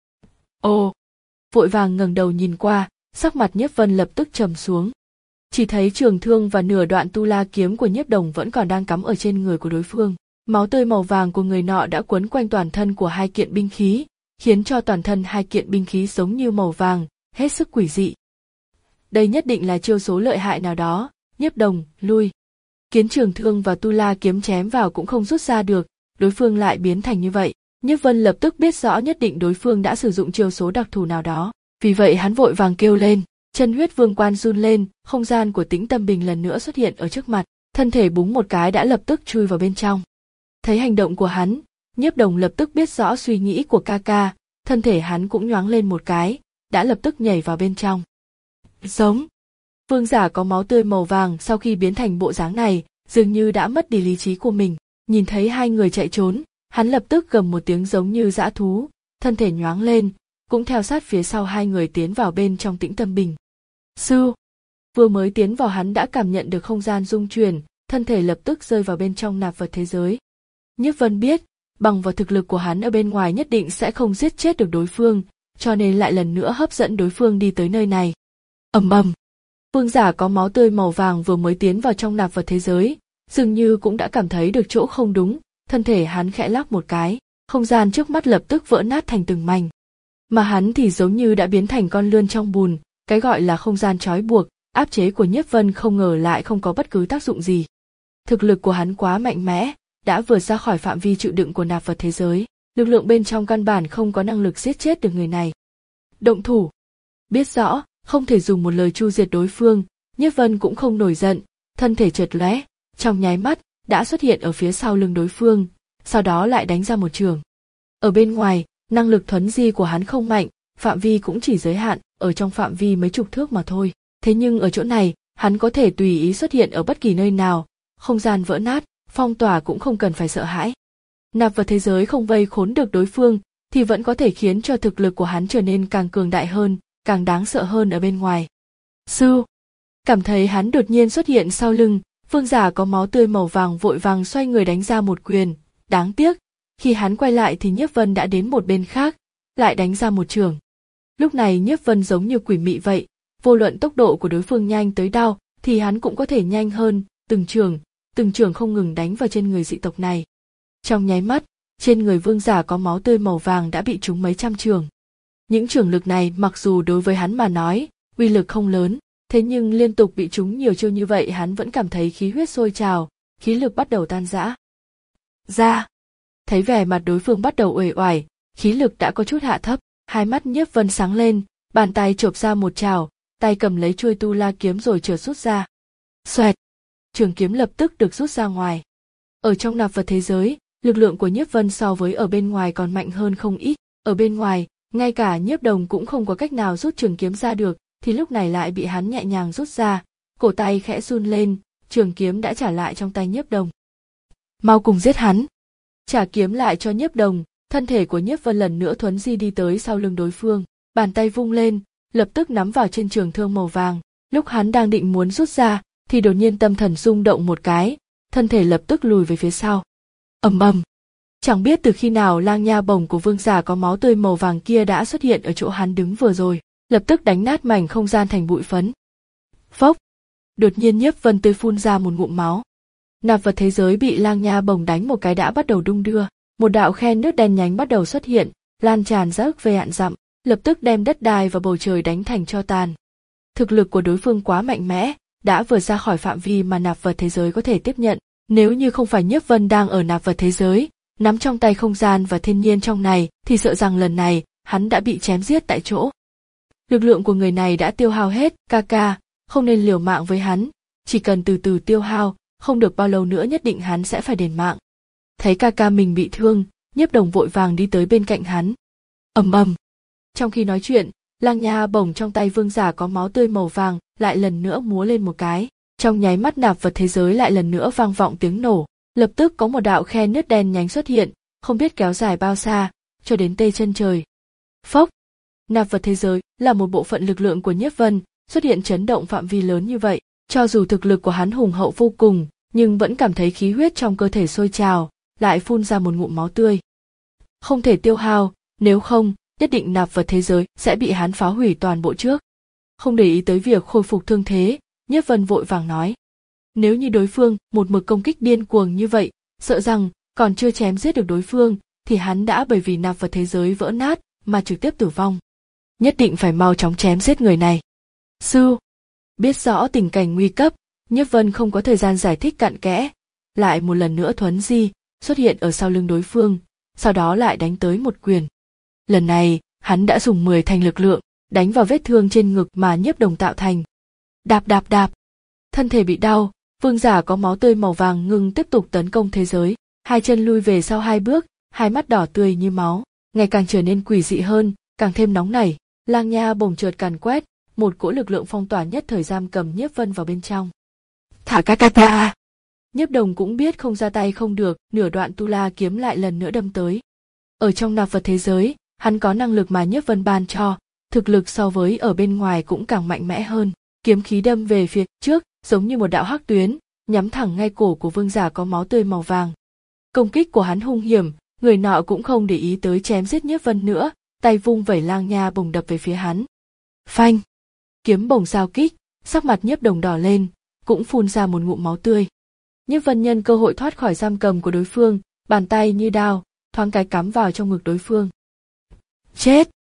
Ồ! Vội vàng ngẩng đầu nhìn qua, sắc mặt Nhiếp Vân lập tức trầm xuống. Chỉ thấy trường thương và nửa đoạn tu la kiếm của Nhiếp Đồng vẫn còn đang cắm ở trên người của đối phương. Máu tươi màu vàng của người nọ đã quấn quanh toàn thân của hai kiện binh khí, khiến cho toàn thân hai kiện binh khí giống như màu vàng, hết sức quỷ dị. Đây nhất định là chiêu số lợi hại nào đó, Nhiếp Đồng, lui. Kiến trường thương và tu la kiếm chém vào cũng không rút ra được, đối phương lại biến thành như vậy. Nhiếp Vân lập tức biết rõ nhất định đối phương đã sử dụng chiêu số đặc thù nào đó, vì vậy hắn vội vàng kêu lên. Chân Huyết Vương Quan run lên, không gian của Tĩnh Tâm Bình lần nữa xuất hiện ở trước mặt, thân thể búng một cái đã lập tức chui vào bên trong. Thấy hành động của hắn, Nhiếp Đồng lập tức biết rõ suy nghĩ của ca ca, thân thể hắn cũng nhoáng lên một cái, đã lập tức nhảy vào bên trong. Giống! Vương Giả có máu tươi màu vàng sau khi biến thành bộ dáng này, dường như đã mất đi lý trí của mình, nhìn thấy hai người chạy trốn, hắn lập tức gầm một tiếng giống như dã thú, thân thể nhoáng lên, cũng theo sát phía sau hai người tiến vào bên trong Tĩnh Tâm Bình. Sư! Vừa mới tiến vào hắn đã cảm nhận được không gian rung chuyển, thân thể lập tức rơi vào bên trong nạp vật thế giới. Nhiếp Vân biết, bằng vào thực lực của hắn ở bên ngoài nhất định sẽ không giết chết được đối phương, cho nên lại lần nữa hấp dẫn đối phương đi tới nơi này. Ầm ầm! Vương Giả có máu tươi màu vàng vừa mới tiến vào trong nạp vật thế giới, dường như cũng đã cảm thấy được chỗ không đúng, thân thể hắn khẽ lắc một cái, không gian trước mắt lập tức vỡ nát thành từng mảnh. mà hắn thì giống như đã biến thành con lươn trong bùn, cái gọi là không gian trói buộc, áp chế của Nhiếp Vân không ngờ lại không có bất cứ tác dụng gì. Thực lực của hắn quá mạnh mẽ, đã vượt ra khỏi phạm vi chịu đựng của nạp vật thế giới, lực lượng bên trong căn bản không có năng lực giết chết được người này. Động thủ. Biết rõ, không thể dùng một lời chu diệt đối phương, Nhiếp Vân cũng không nổi giận, thân thể chợt lóe, trong nháy mắt đã xuất hiện ở phía sau lưng đối phương, sau đó lại đánh ra một chưởng. Ở bên ngoài, năng lực thuấn di của hắn không mạnh, phạm vi cũng chỉ giới hạn ở trong phạm vi mấy chục thước mà thôi. Thế nhưng ở chỗ này, hắn có thể tùy ý xuất hiện ở bất kỳ nơi nào, không gian vỡ nát, phong tỏa cũng không cần phải sợ hãi. Nạp vật thế giới không vây khốn được đối phương, thì vẫn có thể khiến cho thực lực của hắn trở nên càng cường đại hơn, càng đáng sợ hơn ở bên ngoài. Sư! Cảm thấy hắn đột nhiên xuất hiện sau lưng, vương giả có máu tươi màu vàng vội vàng xoay người đánh ra một quyền. Đáng tiếc, khi hắn quay lại thì Nhiếp Vân đã đến một bên khác, lại đánh ra một chưởng. Lúc này Nhiếp Vân giống như quỷ mị vậy, vô luận tốc độ của đối phương nhanh tới đâu, thì hắn cũng có thể nhanh hơn, từng chưởng, từng chưởng không ngừng đánh vào trên người dị tộc này. Trong nháy mắt, trên người vương giả có máu tươi màu vàng đã bị trúng mấy trăm chưởng. Những chưởng lực này mặc dù đối với hắn mà nói, uy lực không lớn, thế nhưng liên tục bị trúng nhiều chiêu như vậy hắn vẫn cảm thấy khí huyết sôi trào, khí lực bắt đầu tan rã. Ra! Thấy vẻ mặt đối phương bắt đầu uể oải, khí lực đã có chút hạ thấp, hai mắt Nhiếp Vân sáng lên, bàn tay chộp ra một chảo, tay cầm lấy chuôi tu la kiếm rồi chợt rút ra. Xoẹt! Trường kiếm lập tức được rút ra ngoài. Ở trong nạp vật thế giới, lực lượng của Nhiếp Vân so với ở bên ngoài còn mạnh hơn không ít. Ở bên ngoài, ngay cả Nhiếp Đồng cũng không có cách nào rút trường kiếm ra được, thì lúc này lại bị hắn nhẹ nhàng rút ra, cổ tay khẽ run lên, trường kiếm đã trả lại trong tay Nhiếp Đồng. Mau cùng giết hắn! Trả kiếm lại cho Nhiếp Đồng, thân thể của Nhiếp Vân lần nữa thuấn di đi tới sau lưng đối phương, bàn tay vung lên, lập tức nắm vào trên trường thương màu vàng. Lúc hắn đang định muốn rút ra, thì đột nhiên tâm thần rung động một cái, thân thể lập tức lùi về phía sau. Ầm ầm! Chẳng biết từ khi nào lang nha bổng của vương giả có máu tươi màu vàng kia đã xuất hiện ở chỗ hắn đứng vừa rồi, lập tức đánh nát mảnh không gian thành bụi phấn. Phốc! Đột nhiên Nhiếp Vân tươi phun ra một ngụm máu. Nạp vật thế giới bị lang nha bổng đánh một cái đã bắt đầu đung đưa, một đạo khe nước đen nhánh bắt đầu xuất hiện, lan tràn ra ức về vạn dặm, lập tức đem đất đai và bầu trời đánh thành tro tàn. Thực lực của đối phương quá mạnh mẽ, đã vượt ra khỏi phạm vi mà nạp vật thế giới có thể tiếp nhận. Nếu như không phải Nhiếp Vân đang ở nạp vật thế giới, nắm trong tay không gian và thiên nhiên trong này, thì sợ rằng lần này hắn đã bị chém giết tại chỗ. Lực lượng của người này đã tiêu hao hết, ca ca, không nên liều mạng với hắn, chỉ cần từ từ tiêu hao, không được bao lâu nữa nhất định hắn sẽ phải đền mạng. Thấy ca ca mình bị thương, Nhiếp Đồng vội vàng đi tới bên cạnh hắn. Ầm ầm. Trong khi nói chuyện, lang nha bổng trong tay vương giả có máu tươi màu vàng lại lần nữa múa lên một cái, trong nháy mắt nạp vật thế giới lại lần nữa vang vọng tiếng nổ, lập tức có một đạo khe nứt đen nhánh xuất hiện, không biết kéo dài bao xa, cho đến tê chân trời. Phốc! Nạp vật thế giới là một bộ phận lực lượng của Nhiếp Vân, xuất hiện chấn động phạm vi lớn như vậy, cho dù thực lực của hắn hùng hậu vô cùng, nhưng vẫn cảm thấy khí huyết trong cơ thể sôi trào, lại phun ra một ngụm máu tươi. Không thể tiêu hao, nếu không, nhất định nạp vật thế giới sẽ bị hắn phá hủy toàn bộ trước. Không để ý tới việc khôi phục thương thế, Nhiếp Vân vội vàng nói. Nếu như đối phương một mực công kích điên cuồng như vậy, sợ rằng còn chưa chém giết được đối phương, thì hắn đã bởi vì nạp vật thế giới vỡ nát mà trực tiếp tử vong. Nhất định phải mau chóng chém giết người này. Sư! Biết rõ tình cảnh nguy cấp, Nhiếp Vân không có thời gian giải thích cặn kẽ, lại một lần nữa thuấn di, xuất hiện ở sau lưng đối phương, sau đó lại đánh tới một quyền. Lần này, hắn đã dùng mười thành lực lượng, đánh vào vết thương trên ngực mà Nhiếp Đồng tạo thành. Đạp đạp đạp! Thân thể bị đau, vương giả có máu tươi màu vàng ngưng tiếp tục tấn công thế giới, hai chân lui về sau hai bước, hai mắt đỏ tươi như máu, ngày càng trở nên quỷ dị hơn, càng thêm nóng nảy. Lang nha bổng chợt càn quét, một cỗ lực lượng phong tỏa nhất thời giam cầm Nhiếp Vân vào bên trong. Thả ca ca ca! Nhiếp Đồng cũng biết không ra tay không được, nửa đoạn tu la kiếm lại lần nữa đâm tới. Ở trong nạp vật thế giới, hắn có năng lực mà Nhiếp Vân ban cho, thực lực so với ở bên ngoài cũng càng mạnh mẽ hơn. Kiếm khí đâm về phía trước, giống như một đạo hắc tuyến, nhắm thẳng ngay cổ của vương giả có máu tươi màu vàng. Công kích của hắn hung hiểm, người nọ cũng không để ý tới chém giết Nhiếp Vân nữa, tay vung vẩy lang nha bổng đập về phía hắn. Phanh! Kiếm bổng giao kích, sắc mặt Nhiếp Đồng đỏ lên, cũng phun ra một ngụm máu tươi. Nhiếp Vân nhân cơ hội thoát khỏi giam cầm của đối phương, bàn tay như đao, thoáng cái cắm vào trong ngực đối phương. Chết!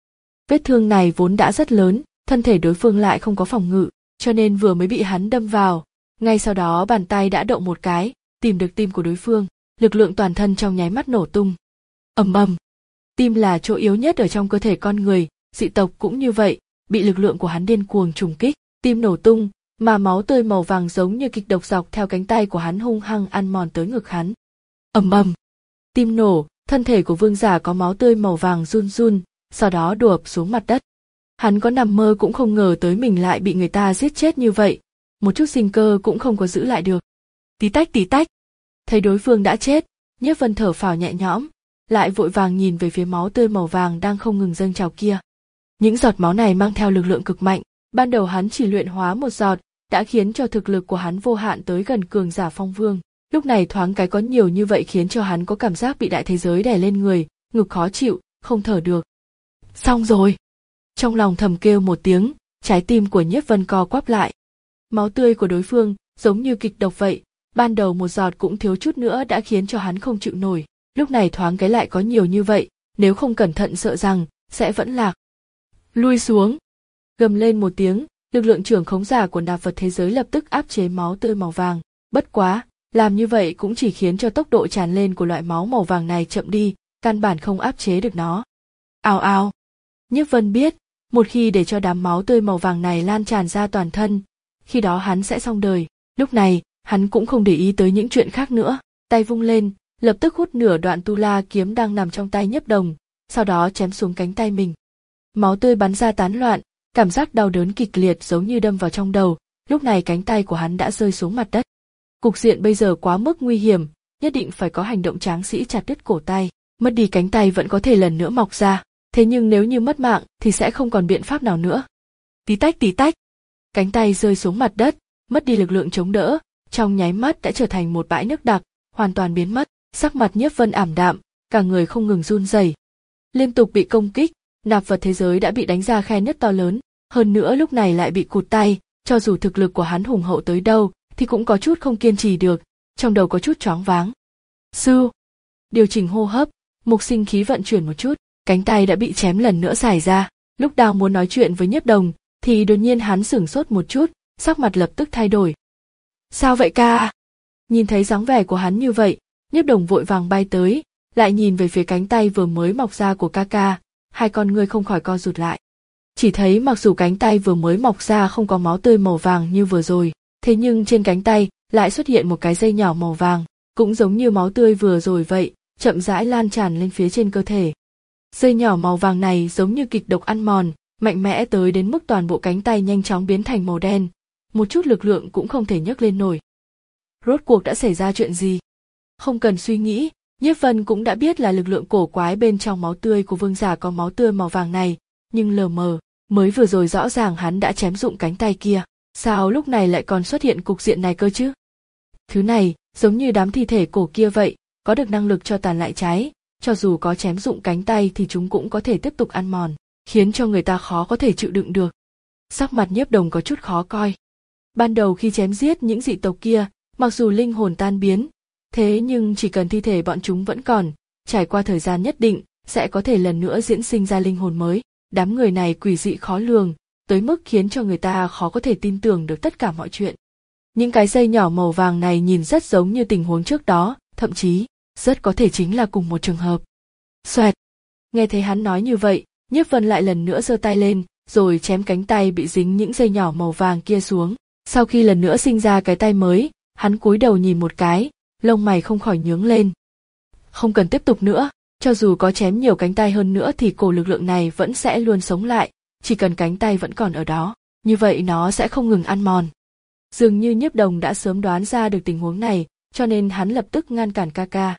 Vết thương này vốn đã rất lớn, thân thể đối phương lại không có phòng ngự, cho nên vừa mới bị hắn đâm vào, ngay sau đó bàn tay đã động một cái, tìm được tim của đối phương, lực lượng toàn thân trong nháy mắt nổ tung. Ầm ầm. Tim là chỗ yếu nhất ở trong cơ thể con người, dị tộc cũng như vậy, bị lực lượng của hắn điên cuồng trùng kích, tim nổ tung, mà máu tươi màu vàng giống như kịch độc dọc theo cánh tay của hắn hung hăng ăn mòn tới ngực hắn. Ầm ầm. Tim nổ, thân thể của vương giả có máu tươi màu vàng run run, sau đó đổ ập xuống mặt đất. Hắn có nằm mơ cũng không ngờ tới mình lại bị người ta giết chết như vậy, một chút sinh cơ cũng không có giữ lại được. Tí tách tí tách. Thấy đối phương đã chết, Nhiếp Vân thở phào nhẹ nhõm, lại vội vàng nhìn về phía máu tươi màu vàng đang không ngừng dâng trào kia. Những giọt máu này mang theo lực lượng cực mạnh, ban đầu hắn chỉ luyện hóa một giọt, đã khiến cho thực lực của hắn vô hạn tới gần cường giả phong vương. Lúc này thoáng cái có nhiều như vậy khiến cho hắn có cảm giác bị đại thế giới đè lên người, ngực khó chịu, không thở được. Xong rồi. Trong lòng thầm kêu một tiếng, trái tim của Nhiếp Vân co quắp lại. Máu tươi của đối phương giống như kịch độc vậy, ban đầu một giọt cũng thiếu chút nữa đã khiến cho hắn không chịu nổi, lúc này thoáng cái lại có nhiều như vậy, nếu không cẩn thận sợ rằng sẽ vẫn lạc. Lui xuống. Gầm lên một tiếng, lực lượng trưởng khống giả của nạp vật thế giới lập tức áp chế máu tươi màu vàng, bất quá, làm như vậy cũng chỉ khiến cho tốc độ tràn lên của loại máu màu vàng này chậm đi, căn bản không áp chế được nó. Ào ào. Nhiếp Vân biết, một khi để cho đám máu tươi màu vàng này lan tràn ra toàn thân, khi đó hắn sẽ xong đời. Lúc này, hắn cũng không để ý tới những chuyện khác nữa, tay vung lên, lập tức hút nửa đoạn tu la kiếm đang nằm trong tay Nhiếp Đồng, sau đó chém xuống cánh tay mình. Máu tươi bắn ra tán loạn, cảm giác đau đớn kịch liệt giống như đâm vào trong đầu, lúc này cánh tay của hắn đã rơi xuống mặt đất. Cục diện bây giờ quá mức nguy hiểm, nhất định phải có hành động tráng sĩ chặt đứt cổ tay, mất đi cánh tay vẫn có thể lần nữa mọc ra, thế nhưng nếu như mất mạng thì sẽ không còn biện pháp nào nữa. Tí tách tí tách, cánh tay rơi xuống mặt đất, mất đi lực lượng chống đỡ, trong nháy mắt đã trở thành một bãi nước đặc, hoàn toàn biến mất, sắc mặt Nhiếp Vân ảm đạm, cả người không ngừng run rẩy. Liên tục bị công kích, nạp vật thế giới đã bị đánh ra khe nứt to lớn, hơn nữa lúc này lại bị cụt tay, cho dù thực lực của hắn hùng hậu tới đâu thì cũng có chút không kiên trì được, trong đầu có chút choáng váng. Sư, điều chỉnh hô hấp, mục sinh khí vận chuyển một chút, cánh tay đã bị chém lần nữa xảy ra, lúc đang muốn nói chuyện với Nhiếp Đồng thì đột nhiên hắn sửng sốt một chút, sắc mặt lập tức thay đổi. Sao vậy ca? Nhìn thấy dáng vẻ của hắn như vậy, Nhiếp Đồng vội vàng bay tới, lại nhìn về phía cánh tay vừa mới mọc ra của ca ca, hai con ngươi không khỏi co rụt lại. Chỉ thấy mặc dù cánh tay vừa mới mọc ra không có máu tươi màu vàng như vừa rồi, thế nhưng trên cánh tay lại xuất hiện một cái dây nhỏ màu vàng, cũng giống như máu tươi vừa rồi vậy, chậm rãi lan tràn lên phía trên cơ thể. Dây nhỏ màu vàng này giống như kịch độc ăn mòn, mạnh mẽ tới đến mức toàn bộ cánh tay nhanh chóng biến thành màu đen, một chút lực lượng cũng không thể nhấc lên nổi. Rốt cuộc đã xảy ra chuyện gì? Không cần suy nghĩ, Nhiếp Vân cũng đã biết là lực lượng cổ quái bên trong máu tươi của vương giả có máu tươi màu vàng này, nhưng lờ mờ, mới vừa rồi rõ ràng hắn đã chém dụng cánh tay kia, sao lúc này lại còn xuất hiện cục diện này cơ chứ? Thứ này, giống như đám thi thể cổ kia vậy, có được năng lực cho tàn lại cháy, cho dù có chém dụng cánh tay thì chúng cũng có thể tiếp tục ăn mòn, khiến cho người ta khó có thể chịu đựng được. Sắc mặt Nhiếp Đồng có chút khó coi. Ban đầu khi chém giết những dị tộc kia, mặc dù linh hồn tan biến, thế nhưng chỉ cần thi thể bọn chúng vẫn còn, trải qua thời gian nhất định, sẽ có thể lần nữa diễn sinh ra linh hồn mới. Đám người này quỷ dị khó lường, tới mức khiến cho người ta khó có thể tin tưởng được tất cả mọi chuyện. Những cái dây nhỏ màu vàng này nhìn rất giống như tình huống trước đó, thậm chí, rất có thể chính là cùng một trường hợp. Xoẹt! Nghe thấy hắn nói như vậy, Nhiếp Vân lại lần nữa giơ tay lên, rồi chém cánh tay bị dính những dây nhỏ màu vàng kia xuống. Sau khi lần nữa sinh ra cái tay mới, hắn cúi đầu nhìn một cái, lông mày không khỏi nhướng lên. Không cần tiếp tục nữa, cho dù có chém nhiều cánh tay hơn nữa thì cổ lực lượng này vẫn sẽ luôn sống lại, chỉ cần cánh tay vẫn còn ở đó, như vậy nó sẽ không ngừng ăn mòn. Dường như Nhiếp Đồng đã sớm đoán ra được tình huống này, cho nên hắn lập tức ngăn cản ca ca.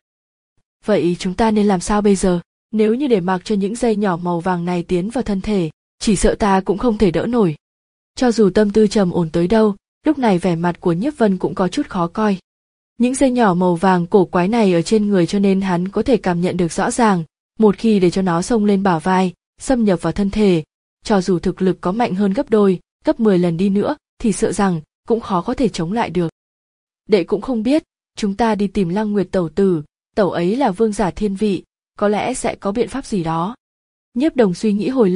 Vậy chúng ta nên làm sao bây giờ? Nếu như để mặc cho những dây nhỏ màu vàng này tiến vào thân thể, chỉ sợ ta cũng không thể đỡ nổi. Cho dù tâm tư trầm ổn tới đâu, lúc này vẻ mặt của Nhiếp Vân cũng có chút khó coi. Những dây nhỏ màu vàng cổ quái này ở trên người cho nên hắn có thể cảm nhận được rõ ràng, một khi để cho nó xông lên bả vai, xâm nhập vào thân thể, cho dù thực lực có mạnh hơn gấp đôi, gấp mười lần đi nữa, thì sợ rằng cũng khó có thể chống lại được. Đệ cũng không biết, chúng ta đi tìm Lăng Nguyệt tẩu tử, tẩu ấy là vương giả thiên vị, có lẽ sẽ có biện pháp gì đó. Nhiếp Đồng suy nghĩ hồi lâu,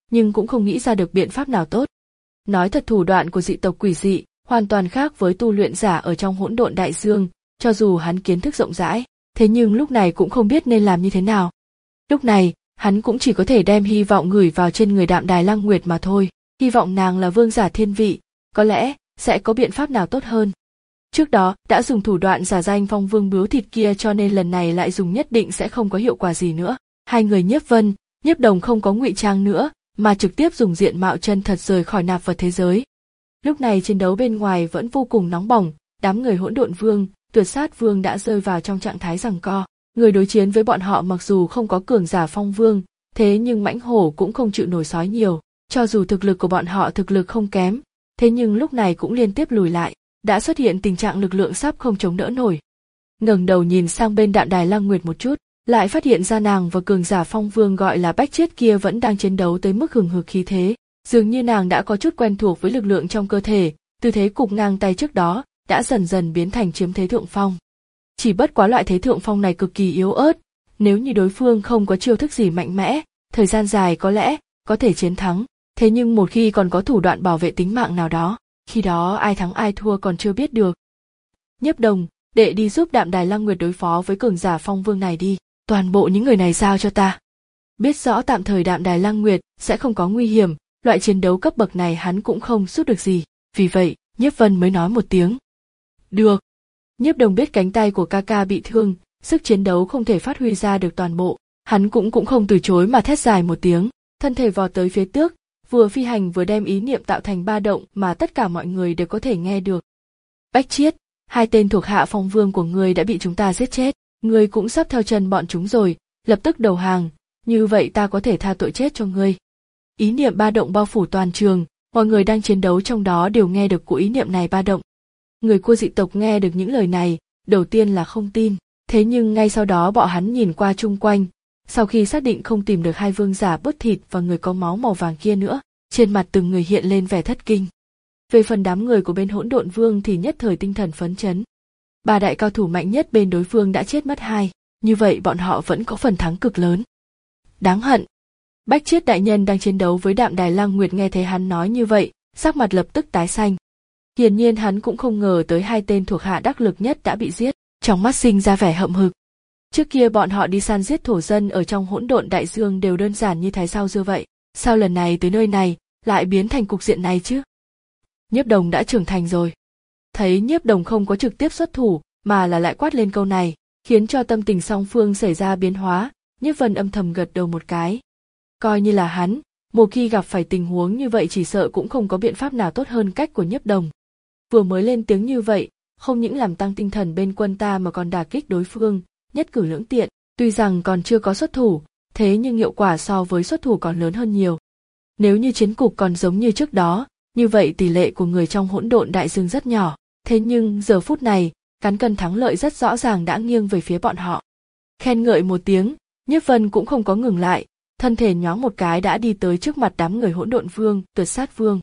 nhưng cũng không nghĩ ra được biện pháp nào tốt. Nói thật, thủ đoạn của dị tộc quỷ dị hoàn toàn khác với tu luyện giả ở trong hỗn độn đại dương, cho dù hắn kiến thức rộng rãi, thế nhưng lúc này cũng không biết nên làm như thế nào. Lúc này, hắn cũng chỉ có thể đem hy vọng gửi vào trên người Đạm Đài Lăng Nguyệt mà thôi, hy vọng nàng là vương giả thiên vị, có lẽ sẽ có biện pháp nào tốt hơn. Trước đó, đã dùng thủ đoạn giả danh Phong Vương bướu thịt kia, cho nên lần này lại dùng nhất định sẽ không có hiệu quả gì nữa. Hai người Nhiếp Vân, Nhiếp Đồng không có ngụy trang nữa, mà trực tiếp dùng diện mạo chân thật rời khỏi nạp vật thế giới. Lúc này chiến đấu bên ngoài vẫn vô cùng nóng bỏng, đám người Hỗn Độn Vương, Tuyệt Sát Vương đã rơi vào trong trạng thái giằng co. Người đối chiến với bọn họ mặc dù không có cường giả Phong Vương, thế nhưng mãnh hổ cũng không chịu nổi sói nhiều. Cho dù thực lực của bọn họ thực lực không kém, thế nhưng lúc này cũng liên tiếp lùi lại, đã xuất hiện tình trạng lực lượng sắp không chống đỡ nổi. Ngẩng đầu nhìn sang bên Đạm Đài Lăng Nguyệt một chút, lại phát hiện ra nàng và cường giả Phong Vương gọi là Bách Chiết kia vẫn đang chiến đấu tới mức hừng hực khí thế, dường như nàng đã có chút quen thuộc với lực lượng trong cơ thể, tư thế cục ngang tay trước đó đã dần dần biến thành chiếm thế thượng phong. Chỉ bất quá loại thế thượng phong này cực kỳ yếu ớt, nếu như đối phương không có chiêu thức gì mạnh mẽ, thời gian dài có lẽ có thể chiến thắng, thế nhưng một khi còn có thủ đoạn bảo vệ tính mạng nào đó, khi đó ai thắng ai thua còn chưa biết được. Nhiếp Đồng, đệ đi giúp Đạm Đài Lăng Nguyệt đối phó với cường giả Phong Vương này đi, toàn bộ những người này giao cho ta. Biết rõ tạm thời Đạm Đài Lăng Nguyệt sẽ không có nguy hiểm, loại chiến đấu cấp bậc này hắn cũng không giúp được gì, vì vậy Nhiếp Vân mới nói một tiếng. Được. Nhiếp Đồng biết cánh tay của ca ca bị thương, sức chiến đấu không thể phát huy ra được toàn bộ, hắn cũng cũng không từ chối mà thét dài một tiếng, thân thể vọt tới phía trước, vừa phi hành vừa đem ý niệm tạo thành ba động mà tất cả mọi người đều có thể nghe được. Bách Chiết, hai tên thuộc hạ Phong Vương của ngươi đã bị chúng ta giết chết, ngươi cũng sắp theo chân bọn chúng rồi, lập tức đầu hàng, như vậy ta có thể tha tội chết cho ngươi. Ý niệm ba động bao phủ toàn trường, mọi người đang chiến đấu trong đó đều nghe được của ý niệm này ba động. Người của dị tộc nghe được những lời này, đầu tiên là không tin, thế nhưng ngay sau đó bọn hắn nhìn qua chung quanh, sau khi xác định không tìm được hai vương giả bớt thịt và người có máu màu vàng kia nữa, trên mặt từng người hiện lên vẻ thất kinh. Về phần đám người của bên Hỗn Độn Vương thì nhất thời tinh thần phấn chấn. Ba đại cao thủ mạnh nhất bên đối phương đã chết mất hai, như vậy bọn họ vẫn có phần thắng cực lớn. Đáng hận. Bách Chiết đại nhân đang chiến đấu với Đạm Đài Lăng Nguyệt nghe thấy hắn nói như vậy, sắc mặt lập tức tái xanh. Hiển nhiên hắn cũng không ngờ tới hai tên thuộc hạ đắc lực nhất đã bị giết, trong mắt sinh ra vẻ hậm hực. Trước kia bọn họ đi săn giết thổ dân ở trong hỗn độn đại dương đều đơn giản như thái rau dưa vậy, sao lần này tới nơi này lại biến thành cục diện này chứ? Nhiếp Đồng đã trưởng thành rồi. Thấy Nhiếp Đồng không có trực tiếp xuất thủ mà là lại quát lên câu này, khiến cho tâm tình song phương xảy ra biến hóa, Nhiếp Vân âm thầm gật đầu một cái. Coi như là hắn, một khi gặp phải tình huống như vậy chỉ sợ cũng không có biện pháp nào tốt hơn cách của Nhiếp Đồng. Vừa mới lên tiếng như vậy, không những làm tăng tinh thần bên quân ta mà còn đả kích đối phương, nhất cử lưỡng tiện, tuy rằng còn chưa có xuất thủ, thế nhưng hiệu quả so với xuất thủ còn lớn hơn nhiều. Nếu như chiến cục còn giống như trước đó, như vậy tỷ lệ của người trong hỗn độn đại dương rất nhỏ, thế nhưng giờ phút này, cán cân thắng lợi rất rõ ràng đã nghiêng về phía bọn họ. Khen ngợi một tiếng, Nhiếp Vân cũng không có ngừng lại, thân thể nhoáng một cái đã đi tới trước mặt đám người Hỗn Độn Vương, Tuyệt Sát Vương.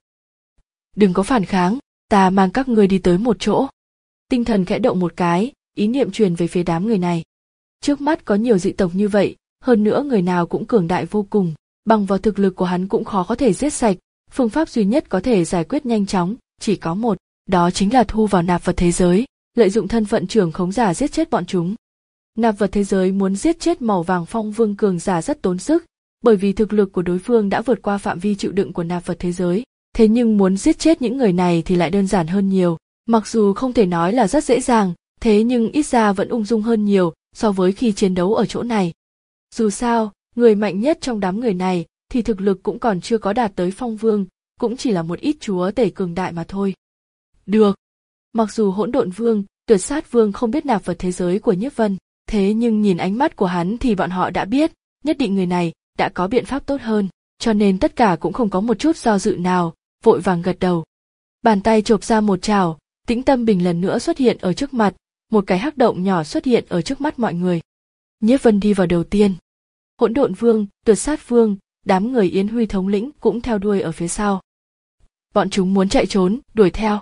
Đừng có phản kháng, ta mang các ngươi đi tới một chỗ. Tinh thần khẽ động một cái, ý niệm truyền về phía đám người này. Trước mắt có nhiều dị tộc như vậy, hơn nữa người nào cũng cường đại vô cùng, bằng vào thực lực của hắn cũng khó có thể giết sạch, phương pháp duy nhất có thể giải quyết nhanh chóng, chỉ có một, đó chính là thu vào nạp vật thế giới, lợi dụng thân phận trưởng khống giả giết chết bọn chúng. Nạp vật thế giới muốn giết chết màu vàng Phong Vương cường giả rất tốn sức, bởi vì thực lực của đối phương đã vượt qua phạm vi chịu đựng của nạp vật thế giới. Thế nhưng muốn giết chết những người này thì lại đơn giản hơn nhiều, mặc dù không thể nói là rất dễ dàng, thế nhưng ít ra vẫn ung dung hơn nhiều so với khi chiến đấu ở chỗ này. Dù sao, người mạnh nhất trong đám người này thì thực lực cũng còn chưa có đạt tới Phong Vương, cũng chỉ là một ít chúa tể cường đại mà thôi. Được. Mặc dù Hỗn Độn Vương, Tuyệt Sát Vương không biết nạp vật thế giới của Nhiếp Vân, thế nhưng nhìn ánh mắt của hắn thì bọn họ đã biết, nhất định người này đã có biện pháp tốt hơn, cho nên tất cả cũng không có một chút do dự nào, vội vàng gật đầu. Bàn tay chộp ra một chảo, Tĩnh Tâm Bình lần nữa xuất hiện ở trước mặt, một cái hắc động nhỏ xuất hiện ở trước mắt mọi người. Nhiếp Vân đi vào đầu tiên. Hỗn Độn Vương, Tuyệt Sát Vương, đám người Yến Huy thống lĩnh cũng theo đuôi ở phía sau. Bọn chúng muốn chạy trốn, đuổi theo.